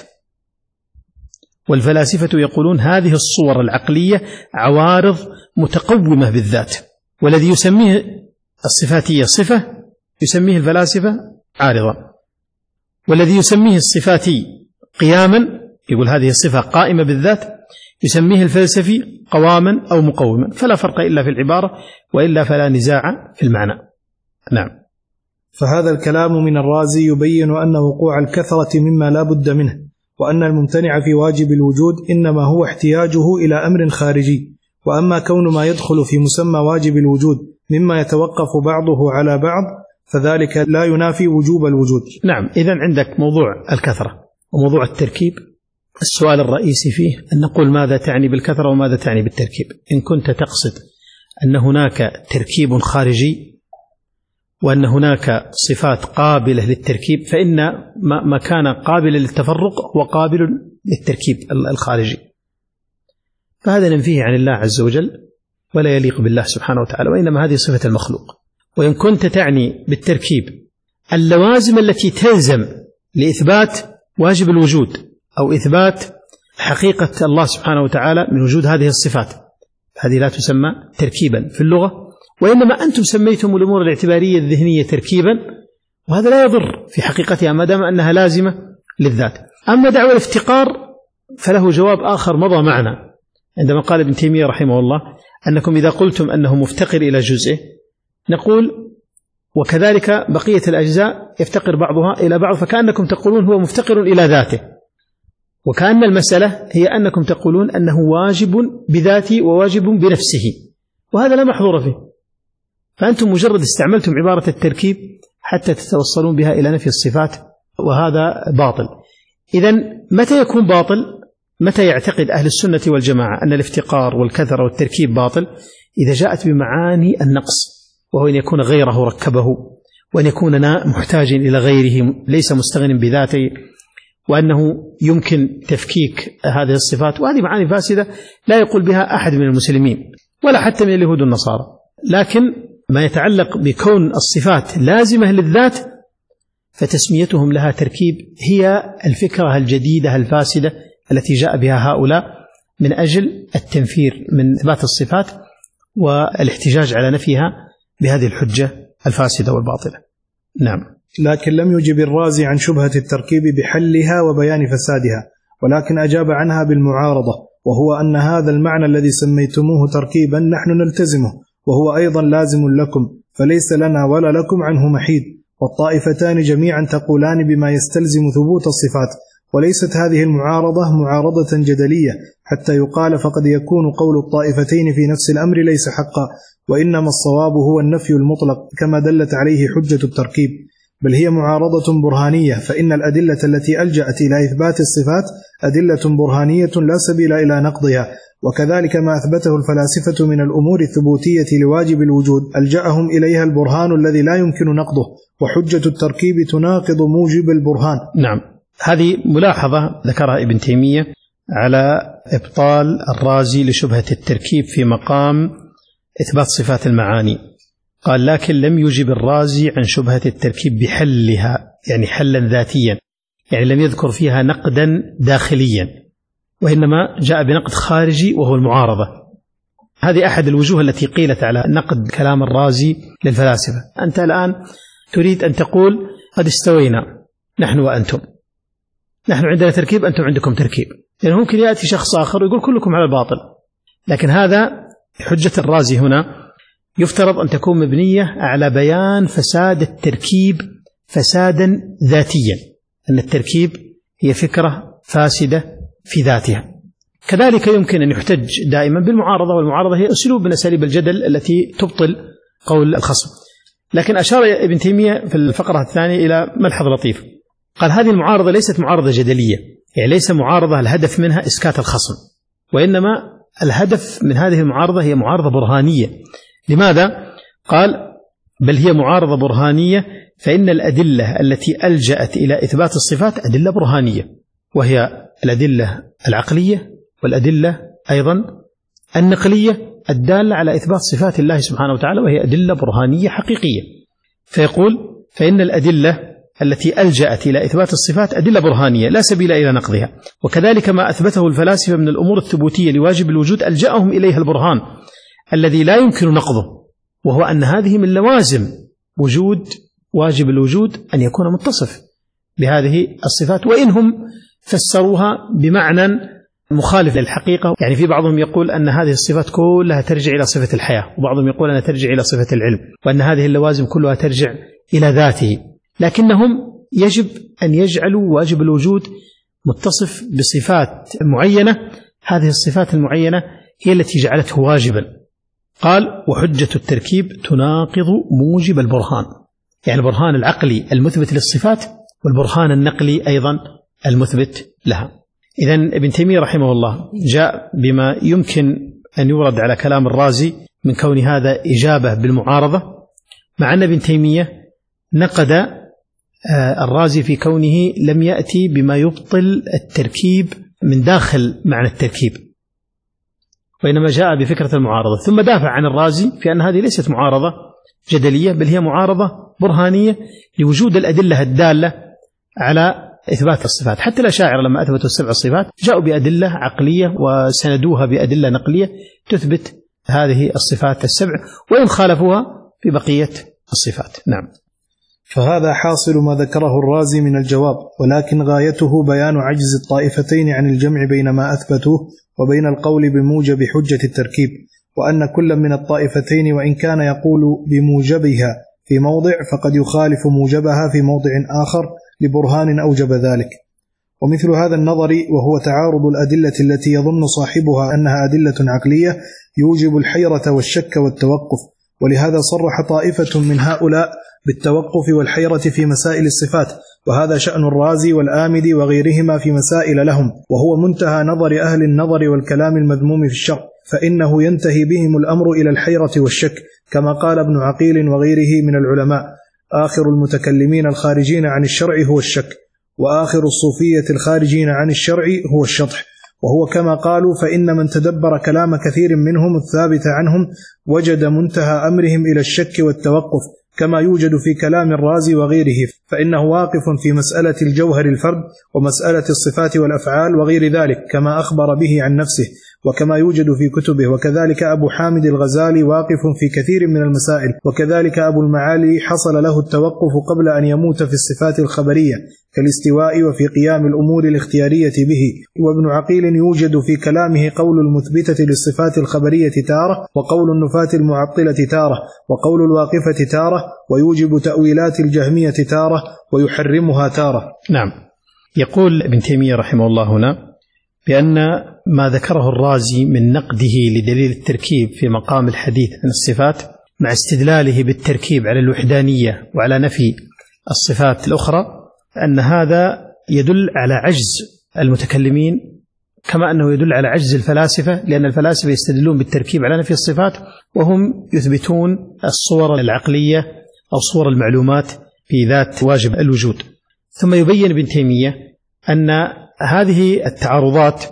والفلاسفة يقولون هذه الصور العقلية عوارض متقومة بالذات، والذي يسميه الصفاتية صفة يسميه الفلاسفة عارضا، والذي يسميه الصفاتي قياما يقول هذه الصفة قائمة بالذات يسميه الفلسفي قواما أو مقوما. فلا فرق إلا في العبارة، وإلا فلا نزاع في المعنى. نعم. فهذا الكلام من الرازي يبين أن وقوع الكثرة مما لا بد منه، وأن الممتنع في واجب الوجود إنما هو احتياجه إلى أمر خارجي. وأما كون ما يدخل في مسمى واجب الوجود مما يتوقف بعضه على بعض فذلك لا ينافي وجوب الوجود. نعم. إذن عندك موضوع الكثرة وموضوع التركيب. السؤال الرئيسي فيه أن نقول ماذا تعني بالكثرة وماذا تعني بالتركيب. إن كنت تقصد أن هناك تركيب خارجي وأن هناك صفات قابلة للتركيب، فإن ما كان قابل للتفرق هو قابل للتركيب الخارجي، فهذا ننفيه عن الله عز وجل ولا يليق بالله سبحانه وتعالى، وإنما هذه صفة المخلوق. وإن كنت تعني بالتركيب اللوازم التي تلزم لإثبات واجب الوجود أو إثبات حقيقة الله سبحانه وتعالى من وجود هذه الصفات، هذه لا تسمى تركيبا في اللغة، وإنما أنتم سميتم الأمور الاعتبارية الذهنية تركيبا، وهذا لا يضر في حقيقتها ما دام أنها لازمة للذات. أما دعوى الافتقار فله جواب آخر مضى معنا عندما قال ابن تيمية رحمه الله أنكم إذا قلتم أنه مفتقر إلى جزئه، نقول وكذلك بقية الأجزاء يفتقر بعضها إلى بعض، فكأنكم تقولون هو مفتقر إلى ذاته، وكأن المسألة هي أنكم تقولون أنه واجب بذاته وواجب بنفسه، وهذا لا محظور فيه. فأنتم مجرد استعملتم عبارة التركيب حتى تتوصلون بها إلى نفي الصفات، وهذا باطل. إذن متى يكون باطل؟ متى يعتقد أهل السنة والجماعة أن الافتقار والكثرة والتركيب باطل؟ إذا جاءت بمعاني النقص، وهو أن يكون غيره ركبه، وأن يكون محتاج إلى غيره ليس مستغن بذاته، وأنه يمكن تفكيك هذه الصفات، وهذه معاني فاسدة لا يقول بها أحد من المسلمين ولا حتى من اليهود والنصارى. لكن ما يتعلق بكون الصفات لازمة للذات فتسميتهم لها تركيب هي الفكرة الجديدة الفاسدة التي جاء بها هؤلاء من أجل التنفير من إثبات الصفات والاحتجاج على نفيها بهذه الحجة الفاسدة والباطلة. نعم. لكن لم يجب الرازي عن شبهة التركيب بحلها وبيان فسادها، ولكن أجاب عنها بالمعارضة، وهو أن هذا المعنى الذي سميتموه تركيبا نحن نلتزمه، وهو أيضا لازم لكم، فليس لنا ولا لكم عنه محيد، والطائفتان جميعا تقولان بما يستلزم ثبوت الصفات، وليست هذه المعارضة معارضة جدلية حتى يقال فقد يكون قول الطائفتين في نفس الأمر ليس حقا، وإنما الصواب هو النفي المطلق كما دلت عليه حجة التركيب، بل هي معارضة برهانية، فإن الأدلة التي ألجأت إلى إثبات الصفات أدلة برهانية لا سبيل إلى نقضها، وكذلك ما أثبته الفلاسفة من الأمور الثبوتية لواجب الوجود ألجأهم إليها البرهان الذي لا يمكن نقضه، وحجة التركيب تناقض موجب البرهان. نعم. هذه ملاحظة ذكرها ابن تيمية على إبطال الرازي لشبهة التركيب في مقام إثبات صفات المعاني. قال لكن لم يجب الرازي عن شبهة التركيب بحلها، يعني حلا ذاتيا، يعني لم يذكر فيها نقدا داخليا، وإنما جاء بنقد خارجي وهو المعارضة. هذه أحد الوجوه التي قيلت على نقد كلام الرازي للفلاسفة. أنت الآن تريد أن تقول قد استوينا نحن وأنتم، نحن عندنا تركيب أنتم عندكم تركيب، لأنه ممكن يأتي شخص آخر ويقول كلكم على الباطل. لكن هذا حجة الرازي هنا يفترض أن تكون مبنية على بيان فساد التركيب فسادا ذاتيا، أن التركيب هي فكرة فاسدة في ذاتها. كذلك يمكن أن يحتج دائما بالمعارضة، والمعارضة هي أسلوب من أساليب الجدل التي تبطل قول الخصم. لكن أشار ابن تيمية في الفقرة الثانية إلى ملحظ لطيف، قال هذه المعارضة ليست معارضة جدلية، يعني ليس معارضة الهدف منها إسكات الخصم، وإنما الهدف من هذه المعارضة هي معارضة برهانية. لماذا؟ قال بل هي معارضة برهانية فإن الأدلة التي ألجأت إلى إثبات الصفات أدلة برهانية، وهي الأدلة العقلية والأدلة أيضا النقلية الدالة على إثبات صفات الله سبحانه وتعالى، وهي أدلة برهانية حقيقية. فيقول فإن الأدلة التي ألجأت إلى إثبات الصفات أدلة برهانية لا سبيل إلى نقضها، وكذلك ما أثبته الفلاسفة من الأمور الثبوتية لواجب الوجود ألجأهم إليها البرهان الذي لا يمكن نقضه، وهو أن هذه من لوازم وجود واجب الوجود أن يكون متصف بهذه الصفات، وإنهم فسروها بمعنى مخالف للحقيقة. يعني في بعضهم يقول أن هذه الصفات كلها ترجع إلى صفة الحياة، وبعضهم يقول أنها ترجع إلى صفة العلم، وأن هذه اللوازم كلها ترجع إلى ذاته. لكنهم يجب أن يجعلوا واجب الوجود متصف بصفات معينة، هذه الصفات المعينة هي التي جعلته واجبا. قال وحجة التركيب تناقض موجب البرهان، يعني البرهان العقلي المثبت للصفات والبرهان النقلي أيضا المثبت لها. إذن ابن تيمية رحمه الله جاء بما يمكن أن يورد على كلام الرازي من كون هذا إجابة بالمعارضة، مع أن ابن تيمية نقد الرازي في كونه لم يأتي بما يبطل التركيب من داخل معنى التركيب، وإنما جاء بفكرة المعارضة، ثم دافع عن الرازي في أن هذه ليست معارضة جدلية، بل هي معارضة برهانية لوجود الأدلة الدالة على إثبات الصفات. حتى الأشاعرة لما أثبتوا السبع الصفات جاءوا بأدلة عقلية وسندوها بأدلة نقلية تثبت هذه الصفات السبع، وإن خالفوها في بقية الصفات. نعم. فهذا حاصل ما ذكره الرازي من الجواب، ولكن غايته بيان عجز الطائفتين عن الجمع بين ما أثبتوه وبين القول بموجب حجة التركيب، وأن كل من الطائفتين وإن كان يقول بموجبها في موضع فقد يخالف موجبها في موضع آخر لبرهان أوجب ذلك. ومثل هذا النظر وهو تعارض الأدلة التي يظن صاحبها أنها أدلة عقلية يوجب الحيرة والشك والتوقف، ولهذا صرح طائفة من هؤلاء بالتوقف والحيرة في مسائل الصفات، وهذا شأن الرازي والآمدي وغيرهما في مسائل لهم، وهو منتهى نظر أهل النظر والكلام المذموم في الشرع، فإنه ينتهي بهم الأمر إلى الحيرة والشك، كما قال ابن عقيل وغيره من العلماء: آخر المتكلمين الخارجين عن الشرع هو الشك، وآخر الصوفية الخارجين عن الشرع هو الشطح. وهو كما قالوا: فإن من تدبر كلام كثير منهم الثابت عنهم وجد منتهى أمرهم إلى الشك والتوقف، كما يوجد في كلام الرازي وغيره، فإنه واقف في مسألة الجوهر الفرد ومسألة الصفات والأفعال وغير ذلك، كما أخبر به عن نفسه وكما يوجد في كتبه. وكذلك أبو حامد الغزالي واقف في كثير من المسائل، وكذلك أبو المعالي حصل له التوقف قبل أن يموت في الصفات الخبرية كالاستواء وفي قيام الأمور الاختيارية به. وابن عقيل يوجد في كلامه قول المثبتة للصفات الخبرية تارة، وقول النفاة المعطلة تارة، وقول الواقفة تارة، ويوجب تأويلات الجهمية تارة ويحرمها تارة. نعم. يقول ابن تيمية رحمه الله هنا بأن ما ذكره الرازي من نقده لدليل التركيب في مقام الحديث عن الصفات مع استدلاله بالتركيب على الوحدانية وعلى نفي الصفات الأخرى، أن هذا يدل على عجز المتكلمين، كما أنه يدل على عجز الفلاسفة، لأن الفلاسفة يستدلون بالتركيب على نفي الصفات وهم يثبتون الصور العقلية أو صور المعلومات في ذات واجب الوجود. ثم يبين ابن تيمية أن هذه التعارضات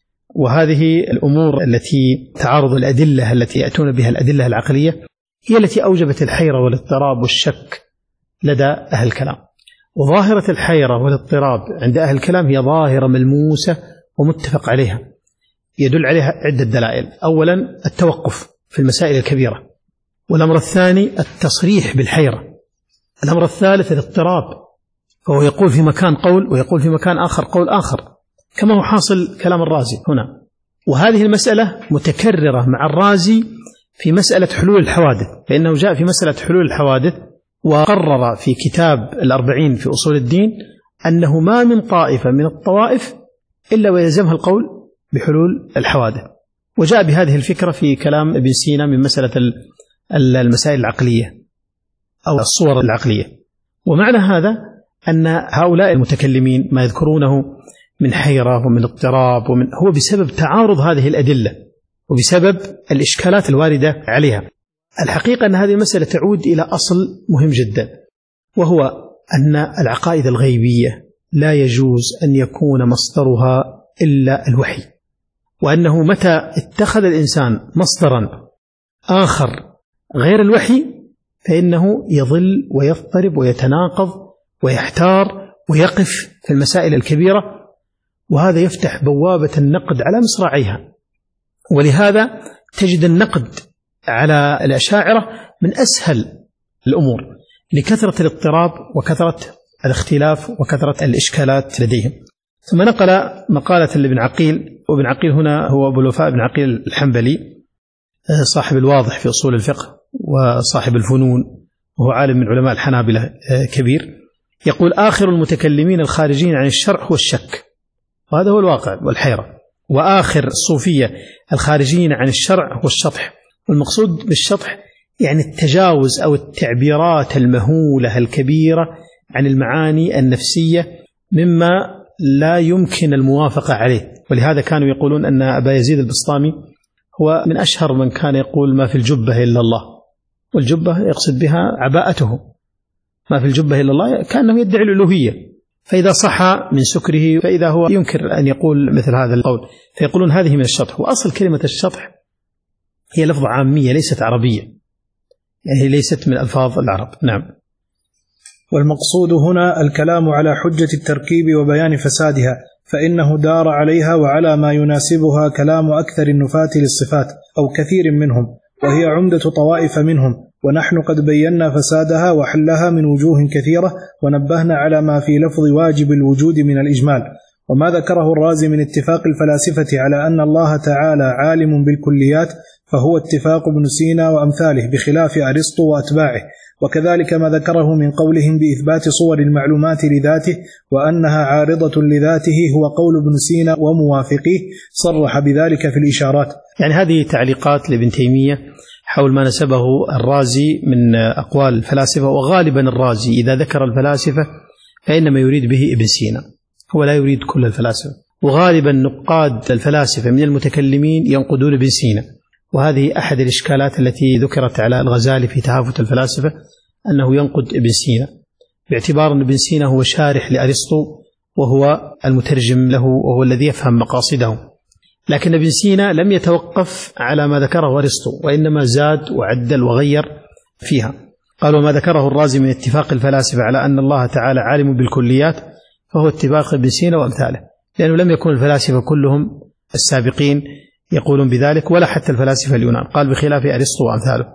وهذه الأمور التي تعارض الأدلة التي يأتون بها الأدلة العقلية هي التي أوجبت الحيرة والاضطراب والشك لدى أهل الكلام. وظاهرة الحيرة والاضطراب عند أهل الكلام هي ظاهرة ملموسة ومتفق عليها، يدل عليها عدة دلائل. أولا التوقف في المسائل الكبيرة، والأمر الثاني التصريح بالحيرة، الأمر الثالث الاضطراب، فهو يقول في مكان قول ويقول في مكان آخر قول آخر، كما هو حاصل كلام الرازي هنا. وهذه المسألة متكررة مع الرازي في مسألة حلول الحوادث، فإنه جاء في مسألة حلول الحوادث وقرر في كتاب الأربعين في أصول الدين أنه ما من طائفة من الطوائف إلا ويلزمها القول بحلول الحوادث، وجاء بهذه الفكرة في كلام ابن سينا من مسألة المسائل العقلية أو الصور العقلية. ومعنى هذا أن هؤلاء المتكلمين ما يذكرونه من حيرة ومن اضطراب ومن هو بسبب تعارض هذه الأدلة وبسبب الإشكالات الواردة عليها. الحقيقة أن هذه المسألة تعود إلى أصل مهم جدا، وهو أن العقائد الغيبية لا يجوز أن يكون مصدرها إلا الوحي، وأنه متى اتخذ الإنسان مصدرا آخر غير الوحي فإنه يضل ويضطرب ويتناقض ويحتار ويقف في المسائل الكبيرة، وهذا يفتح بوابة النقد على مصراعيها. ولهذا تجد النقد على الأشاعرة من أسهل الأمور لكثرة الاضطراب وكثرة الاختلاف وكثرة الإشكالات لديهم. ثم نقل مقالة لابن عقيل، وابن عقيل هنا هو أبو الوفاء بن عقيل الحنبلي صاحب الواضح في أصول الفقه وصاحب الفنون، وهو عالم من علماء الحنابلة كبير، يقول آخر المتكلمين الخارجين عن الشرع هو الشك، وهذا هو الواقع والحيرة، وآخر الصوفية الخارجين عن الشرع هو الشطح. والمقصود بالشطح يعني التجاوز أو التعبيرات المهولة الكبيرة عن المعاني النفسية مما لا يمكن الموافقة عليه. ولهذا كانوا يقولون أن أبا يزيد البسطامي هو من أشهر من كان يقول ما في الجبة إلا الله، والجبة يقصد بها عباءته، ما في الجبة إلا الله، كأنه يدعي الألوهية. فإذا صحى من سكره فإذا هو ينكر أن يقول مثل هذا القول، فيقولون هذه من الشطح. وأصل كلمة الشطح هي لفظة عامية ليست عربية، يعني ليست من ألفاظ العرب. نعم. والمقصود هنا الكلام على حجة التركيب وبيان فسادها، فإنه دار عليها وعلى ما يناسبها كلام أكثر النفاة للصفات أو كثير منهم، وهي عمدة طوائف منهم، ونحن قد بينا فسادها وحلها من وجوه كثيرة، ونبهنا على ما في لفظ واجب الوجود من الإجمال. وما ذكره الرازي من اتفاق الفلاسفة على أن الله تعالى عالم بالكليات فهو اتفاق ابن سينا وأمثاله بخلاف أرسطو وأتباعه، وكذلك ما ذكره من قولهم بإثبات صور المعلومات لذاته وأنها عارضة لذاته هو قول ابن سينا وموافقيه، صرح بذلك في الإشارات. يعني هذه تعليقات لابن تيمية حول ما نسبه الرازي من أقوال الفلاسفة. وغالبا الرازي إذا ذكر الفلاسفة فإنما يريد به ابن سينا، هو لا يريد كل الفلاسفة. وغالبا نقاد الفلاسفة من المتكلمين ينقدون ابن سينا، وهذه أحد الإشكالات التي ذكرت على الغزالي في تهافت الفلاسفة، أنه ينقد ابن سينا باعتبار أن ابن سينا هو شارح لأرسطو وهو المترجم له وهو الذي يفهم مقاصده. لكن ابن سينا لم يتوقف على ما ذكره أرسطو، وإنما زاد وعدل وغير فيها. قال وما ذكره الرازي من اتفاق الفلاسفة على أن الله تعالى عالم بالكليات فهو اتفاق ابن سينا وأمثاله، لأنه لم يكن الفلاسفة كلهم السابقين يقولون بذلك، ولا حتى الفلاسفة اليونان، قال بخلاف أرسطو وأمثاله.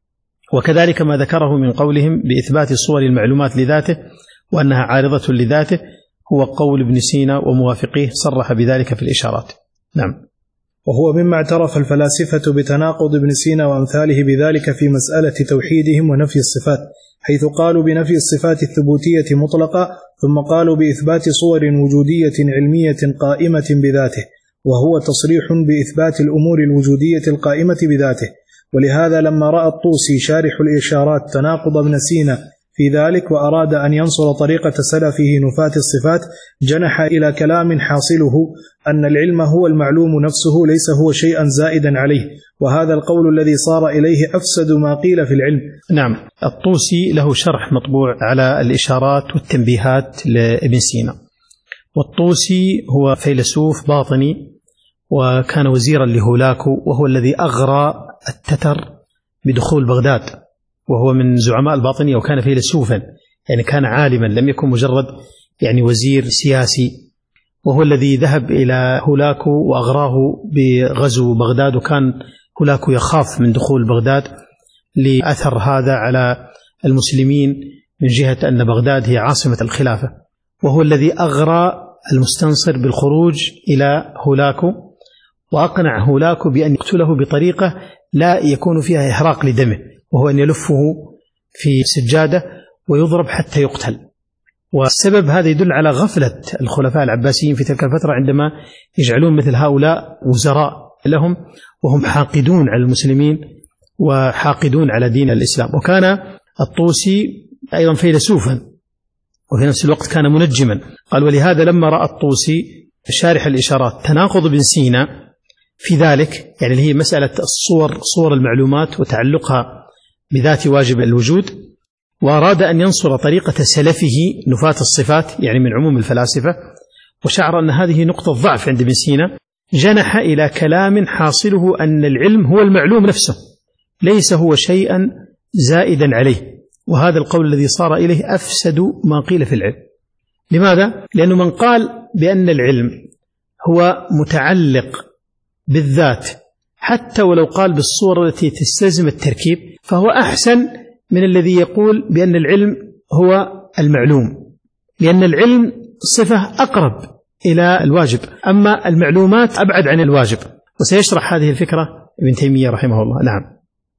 وكذلك ما ذكره من قولهم بإثبات صور المعلومات لذاته وأنها عارضة لذاته هو قول ابن سينا وموافقيه، صرح بذلك في الإشارات. نعم. وهو مما اعترف الفلاسفة بتناقض ابن سينا وأمثاله بذلك في مسألة توحيدهم ونفي الصفات، حيث قالوا بنفي الصفات الثبوتية مطلقة، ثم قالوا بإثبات صور وجودية علمية قائمة بذاته، وهو تصريح بإثبات الأمور الوجودية القائمة بذاته. ولهذا لما رأى الطوسي شارح الإشارات تناقض ابن سينا في ذلك وأراد أن ينصر طريقة سلفه نفاة الصفات، جنح إلى كلام حاصله أن العلم هو المعلوم نفسه ليس هو شيئا زائدا عليه، وهذا القول الذي صار إليه أفسد ما قيل في العلم. نعم. الطوسي له شرح مطبوع على الإشارات والتنبيهات لابن سينا، والطوسي هو فيلسوف باطني وكان وزيرا لهولاكو، وهو الذي أغرى التتر بدخول بغداد، وهو من زعماء الباطنية، وكان فيلسوفا، يعني كان عالما، لم يكن مجرد يعني وزير سياسي. وهو الذي ذهب إلى هولاكو وأغراه بغزو بغداد، وكان هولاكو يخاف من دخول بغداد لأثر هذا على المسلمين من جهة أن بغداد هي عاصمة الخلافة، وهو الذي أغرى المستنصر بالخروج إلى هولاكو، وأقنع هولاكو بأن يقتله بطريقة لا يكون فيها إحراق لدمه، وهو أن يلفه في سجادة ويضرب حتى يقتل. والسبب هذا يدل على غفلة الخلفاء العباسيين في تلك الفترة عندما يجعلون مثل هؤلاء وزراء لهم وهم حاقدون على المسلمين وحاقدون على دين الإسلام. وكان الطوسي أيضا فيلسوفا وفي نفس الوقت كان منجما. قال: ولهذا لما رأى الطوسي شارح الإشارات تناقض ابن سينا في ذلك، يعني هي مسألة الصور صور المعلومات وتعلقها بذات واجب الوجود، وأراد أن ينصر طريقة سلفه نفاة الصفات يعني من عموم الفلاسفة، وشعر أن هذه نقطة ضعف عند ابن سينا، جنح إلى كلام حاصله أن العلم هو المعلوم نفسه ليس هو شيئا زائدا عليه، وهذا القول الذي صار إليه أفسد ما قيل في العلم. لماذا؟ لأنه من قال بأن العلم هو متعلق بالذات حتى ولو قال بالصورة التي تستلزم التركيب فهو أحسن من الذي يقول بأن العلم هو المعلوم، لأن العلم صفة أقرب إلى الواجب، أما المعلومات أبعد عن الواجب. وسيشرح هذه الفكرة ابن تيمية رحمه الله. نعم.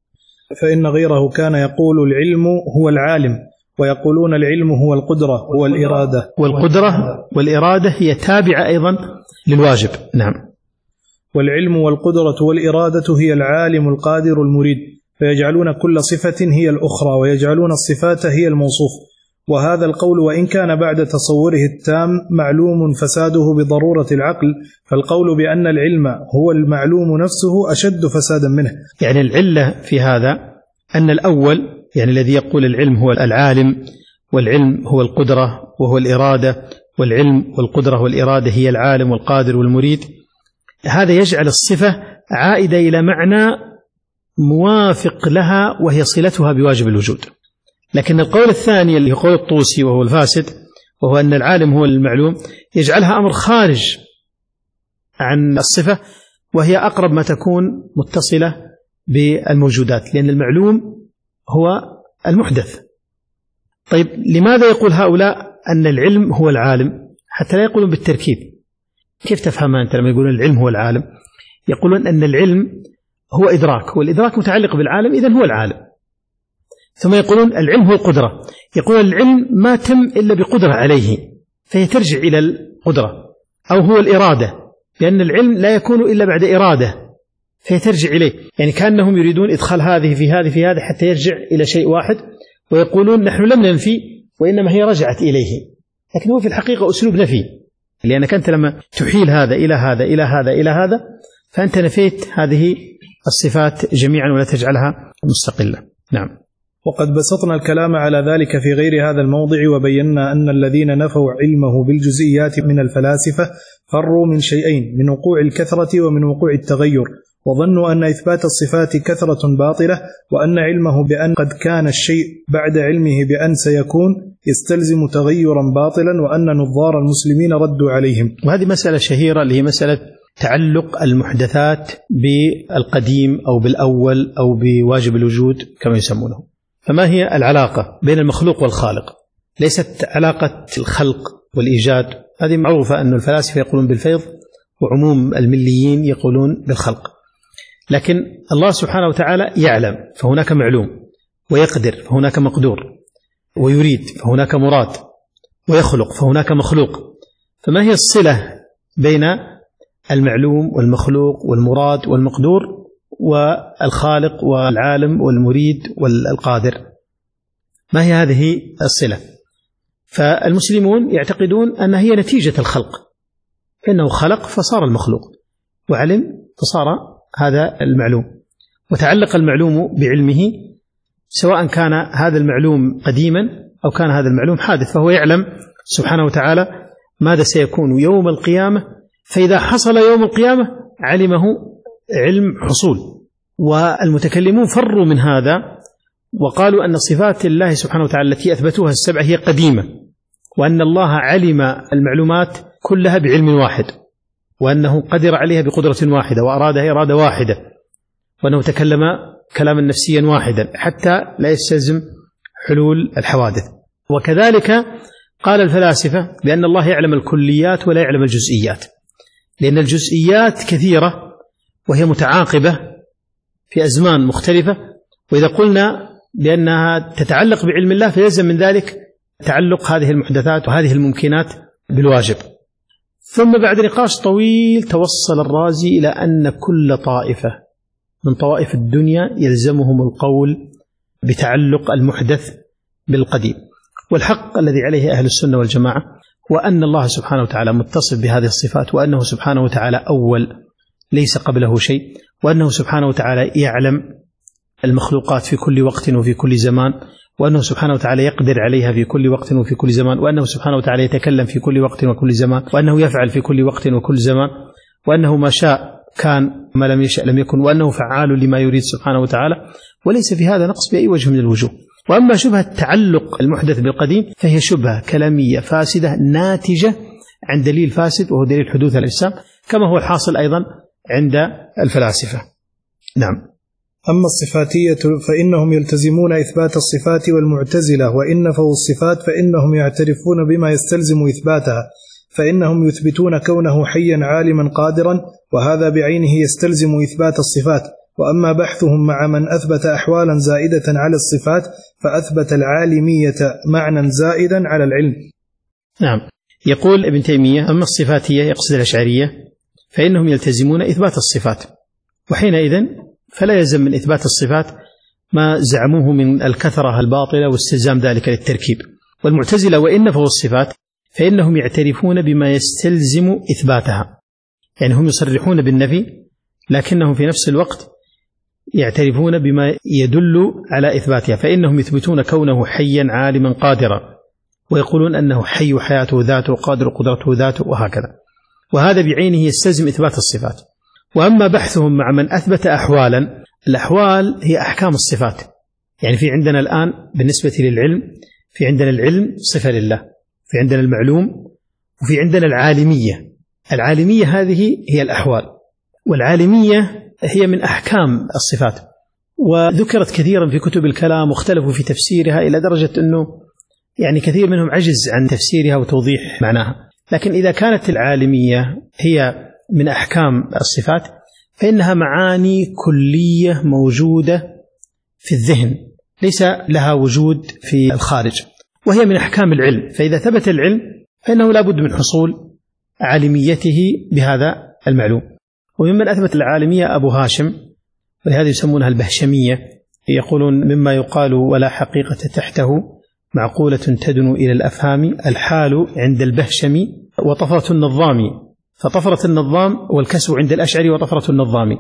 فإن غيره كان يقول العلم هو العالم، ويقولون العلم هو القدرة هو الإرادة، والقدرة والإرادة هي تابعة أيضا للواجب. نعم. والعلم والقدرة والإرادة هي العالم القادر المريد، فيجعلون كل صفة هي الأخرى ويجعلون الصفات هي الموصوف. وهذا القول وإن كان بعد تصوره التام معلوم فساده بضرورة العقل، فالقول بأن العلم هو المعلوم نفسه أشد فسادا منه. يعني العلة في هذا أن الأول يعني الذي يقول العلم هو العالم والعلم هو القدرة وهو الإرادة، والعلم والقدرة والإرادة هي العالم والقادر والمريد، هذا يجعل الصفة عائدة إلى معنى موافق لها وهي صلتها بواجب الوجود. لكن القول الثاني اللي هو قول الطوسي وهو الفاسد، وهو أن العالم هو المعلوم، يجعلها أمر خارج عن الصفة، وهي أقرب ما تكون متصلة بالموجودات، لأن المعلوم هو المحدث. طيب لماذا يقول هؤلاء أن العلم هو العالم حتى لا يقولون بالتركيب؟ كيف تفهم أنت لما يقولون العلم هو العالم؟ يقولون أن العلم هو إدراك، والإدراك متعلق بالعالم، إذن هو العالم. ثم يقولون العلم هو القدرة، يقولون العلم ما تم إلا بقدرة عليه فهي ترجع إلى القدرة، أو هو الإرادة لأن العلم لا يكون إلا بعد إرادة فهي ترجع إليه، يعني كأنهم يريدون إدخال هذه في هذه في هذه حتى يرجع إلى شيء واحد، ويقولون نحن لم ننفي وإنما هي رجعت إليه، لكن هو في الحقيقة أسلوب نفي، لأنك أنت لما تحيل هذا إلى هذا إلى هذا إلى هذا فأنت نفيت هذه الصفات جميعا ولا تجعلها مستقلة. نعم. وقد بسطنا الكلام على ذلك في غير هذا الموضع، وبينا أن الذين نفوا علمه بالجزئيات من الفلاسفة فروا من شيئين: من وقوع الكثرة ومن وقوع التغير، وظنوا أن إثبات الصفات كثرة باطلة، وأن علمه بأن قد كان الشيء بعد علمه بأن سيكون يستلزم تغيرا باطلا، وأن نظار المسلمين ردوا عليهم. وهذه مسألة شهيرة اللي هي مسألة تعلق المحدثات بالقديم أو بالأول أو بواجب الوجود كما يسمونه. فما هي العلاقة بين المخلوق والخالق؟ ليست علاقة الخلق والإيجاد، هذه معروفة أن الفلاسفة يقولون بالفيض وعموم المليين يقولون بالخلق، لكن الله سبحانه وتعالى يعلم فهناك معلوم، ويقدر فهناك مقدور، ويريد فهناك مراد، ويخلق فهناك مخلوق. فما هي الصلة بين المعلوم والمخلوق والمراد والمقدور والخالق والعالم والمريد والقادر؟ ما هي هذه الصلة؟ فالمسلمون يعتقدون أن هي نتيجة الخلق، فإنه خلق فصار المخلوق، وعلم فصار هذا المعلوم، وتعلق المعلوم بعلمه سواء كان هذا المعلوم قديما أو كان هذا المعلوم حادث، فهو يعلم سبحانه وتعالى ماذا سيكون يوم القيامة، فإذا حصل يوم القيامة علمه علم حصول. والمتكلمون فروا من هذا وقالوا أن صفات الله سبحانه وتعالى التي أثبتوها السبعة هي قديمة، وأن الله علم المعلومات كلها بعلم واحد، وأنه قدر عليها بقدرة واحدة وأرادها إرادة واحدة، وأنه تكلم كلاما نفسيا واحدا حتى لا يستلزم حلول الحوادث. وكذلك قال الفلاسفة بأن الله يعلم الكليات ولا يعلم الجزئيات، لأن الجزئيات كثيرة وهي متعاقبة في أزمان مختلفة، وإذا قلنا بأنها تتعلق بعلم الله فيلزم من ذلك تعلق هذه المحدثات وهذه الممكنات بالواجب. ثم بعد نقاش طويل توصل الرازي إلى أن كل طائفة من طوائف الدنيا يلزمهم القول بتعلق المحدث بالقديم، والحق الذي عليه أهل السنة والجماعة وأن الله سبحانه وتعالى متصف بهذه الصفات، وأنه سبحانه وتعالى أول ليس قبله شيء، وأنه سبحانه وتعالى يعلم المخلوقات في كل وقت وفي كل زمان، وأنه سبحانه وتعالى يقدر عليها في كل وقت وفي كل زمان، وأنه سبحانه وتعالى يتكلم في كل وقت وكل زمان، وأنه يفعل في كل وقت وكل زمان، وأنه ما شاء كان ما لم يشأ لم يكن، وأنه فعال لما يريد سبحانه وتعالى، وليس في هذا نقص بأي وجه من الوجوه. وأما شبهة تعلق المحدث بالقديم فهي شبهة كلامية فاسدة ناتجة عن دليل فاسد وهو دليل حدوث الأجسام، كما هو الحاصل أيضا عند الفلاسفة. نعم. أما الصفاتية فإنهم يلتزمون إثبات الصفات، والمعتزلة وإن نفوا الصفات فإنهم يعترفون بما يستلزم إثباتها، فإنهم يثبتون كونه حيا عالما قادرا، وهذا بعينه يستلزم إثبات الصفات. وأما بحثهم مع من أثبت أحوالا زائدة على الصفات فأثبت العالمية معنى زائدا على العلم. نعم. يقول ابن تيمية: أما الصفاتية يقصد الأشعرية فإنهم يلتزمون إثبات الصفات، وحينئذ فلا يلزم من إثبات الصفات ما زعموه من الكثرة الباطلة واستلزام ذلك للتركيب. والمعتزلة وإن نفوا الصفات فإنهم يعترفون بما يستلزم إثباتها، يعني هم يصرحون بالنفي لكنهم في نفس الوقت يعترفون بما يدل على إثباتها، فإنهم يثبتون كونه حيا عالما قادرا، ويقولون أنه حي حياته ذاته قادر قدرته ذاته وهكذا، وهذا بعينه يستلزم إثبات الصفات. وأما بحثهم مع من أثبت أحوالا، الأحوال هي أحكام الصفات، يعني في عندنا الآن بالنسبة للعلم في عندنا العلم صفة لله، في عندنا المعلوم، وفي عندنا العالمية. العالمية هذه هي الأحوال، والعالمية هي من أحكام الصفات، وذكرت كثيرا في كتب الكلام واختلفوا في تفسيرها إلى درجة أنه يعني كثير منهم عجز عن تفسيرها وتوضيح معناها. لكن إذا كانت العالمية هي من أحكام الصفات فإنها معاني كلية موجودة في الذهن ليس لها وجود في الخارج، وهي من أحكام العلم، فإذا ثبت العلم فإنه لا بد من حصول عالميته بهذا المعلوم. وممن أثبت العالمية أبو هاشم، ولهذا يسمونها البهشمية، يقولون مما يقال ولا حقيقة تحته معقولة تدنو إلى الأفهام الحال عند البهشمي وطفرة النظامي، فطفرة النظام والكسر عند الأشعري وطفرة النظامي.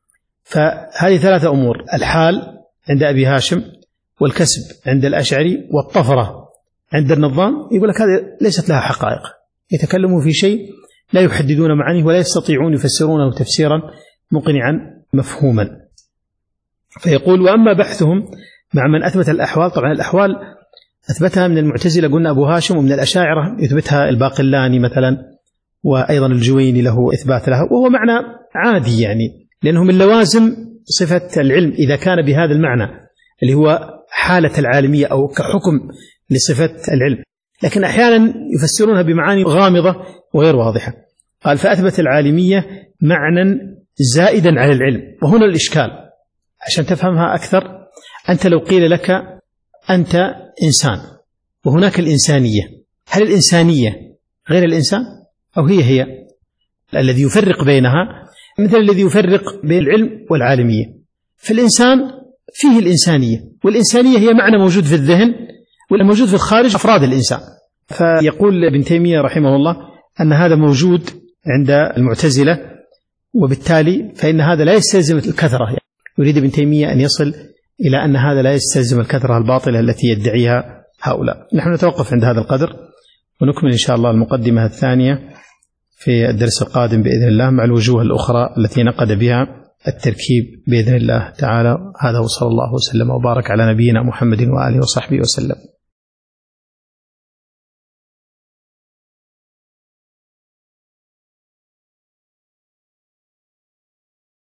فهذه ثلاثة أمور: الحال عند أبي هاشم، والكسب عند الأشعري، والطفرة عند النظام. يقول لك هذه ليست لها حقائق، يتكلموا في شيء لا يحددون معانيه ولا يستطيعون يفسرونه تفسيرا مقنعا مفهوما. فيقول: وأما بحثهم مع من أثبت الأحوال، طبعا الأحوال أثبتها من المعتزلة قلنا أبو هاشم، ومن الأشاعرة يثبتها الباقلاني مثلا، وأيضا الجويني له إثبات لها، وهو معنى عادي يعني، لأنه من لوازم صفة العلم إذا كان بهذا المعنى اللي هو حالة العالمية أو كحكم لصفة العلم. لكن أحيانا يفسرونها بمعاني غامضة وغير واضحة. قال: فأثبت العالمية معنى زائدا على العلم. وهنا الإشكال عشان تفهمها أكثر: أنت لو قيل لك أنت إنسان وهناك الإنسانية، هل الإنسانية غير الإنسان أو هي هي؟ الذي يفرق بينها مثل الذي يفرق بين العلم والعالمية. فالإنسان فيه الإنسانية، والإنسانية هي معنى موجود في الذهن والموجود في الخارج أفراد الإنسان. فيقول ابن تيمية رحمه الله أن هذا موجود عند المعتزلة، وبالتالي فإن هذا لا يستلزم الكثرة. يعني يريد ابن تيمية أن يصل إلى أن هذا لا يستلزم الكثرة الباطلة التي يدعيها هؤلاء. نحن نتوقف عند هذا القدر، ونكمل إن شاء الله المقدمة الثانية في الدرس القادم بإذن الله مع الوجوه الأخرى التي نقد بها التركيب بإذن الله تعالى. هذا وصلى الله وسلم وبارك على نبينا محمد وآله وصحبه وسلم.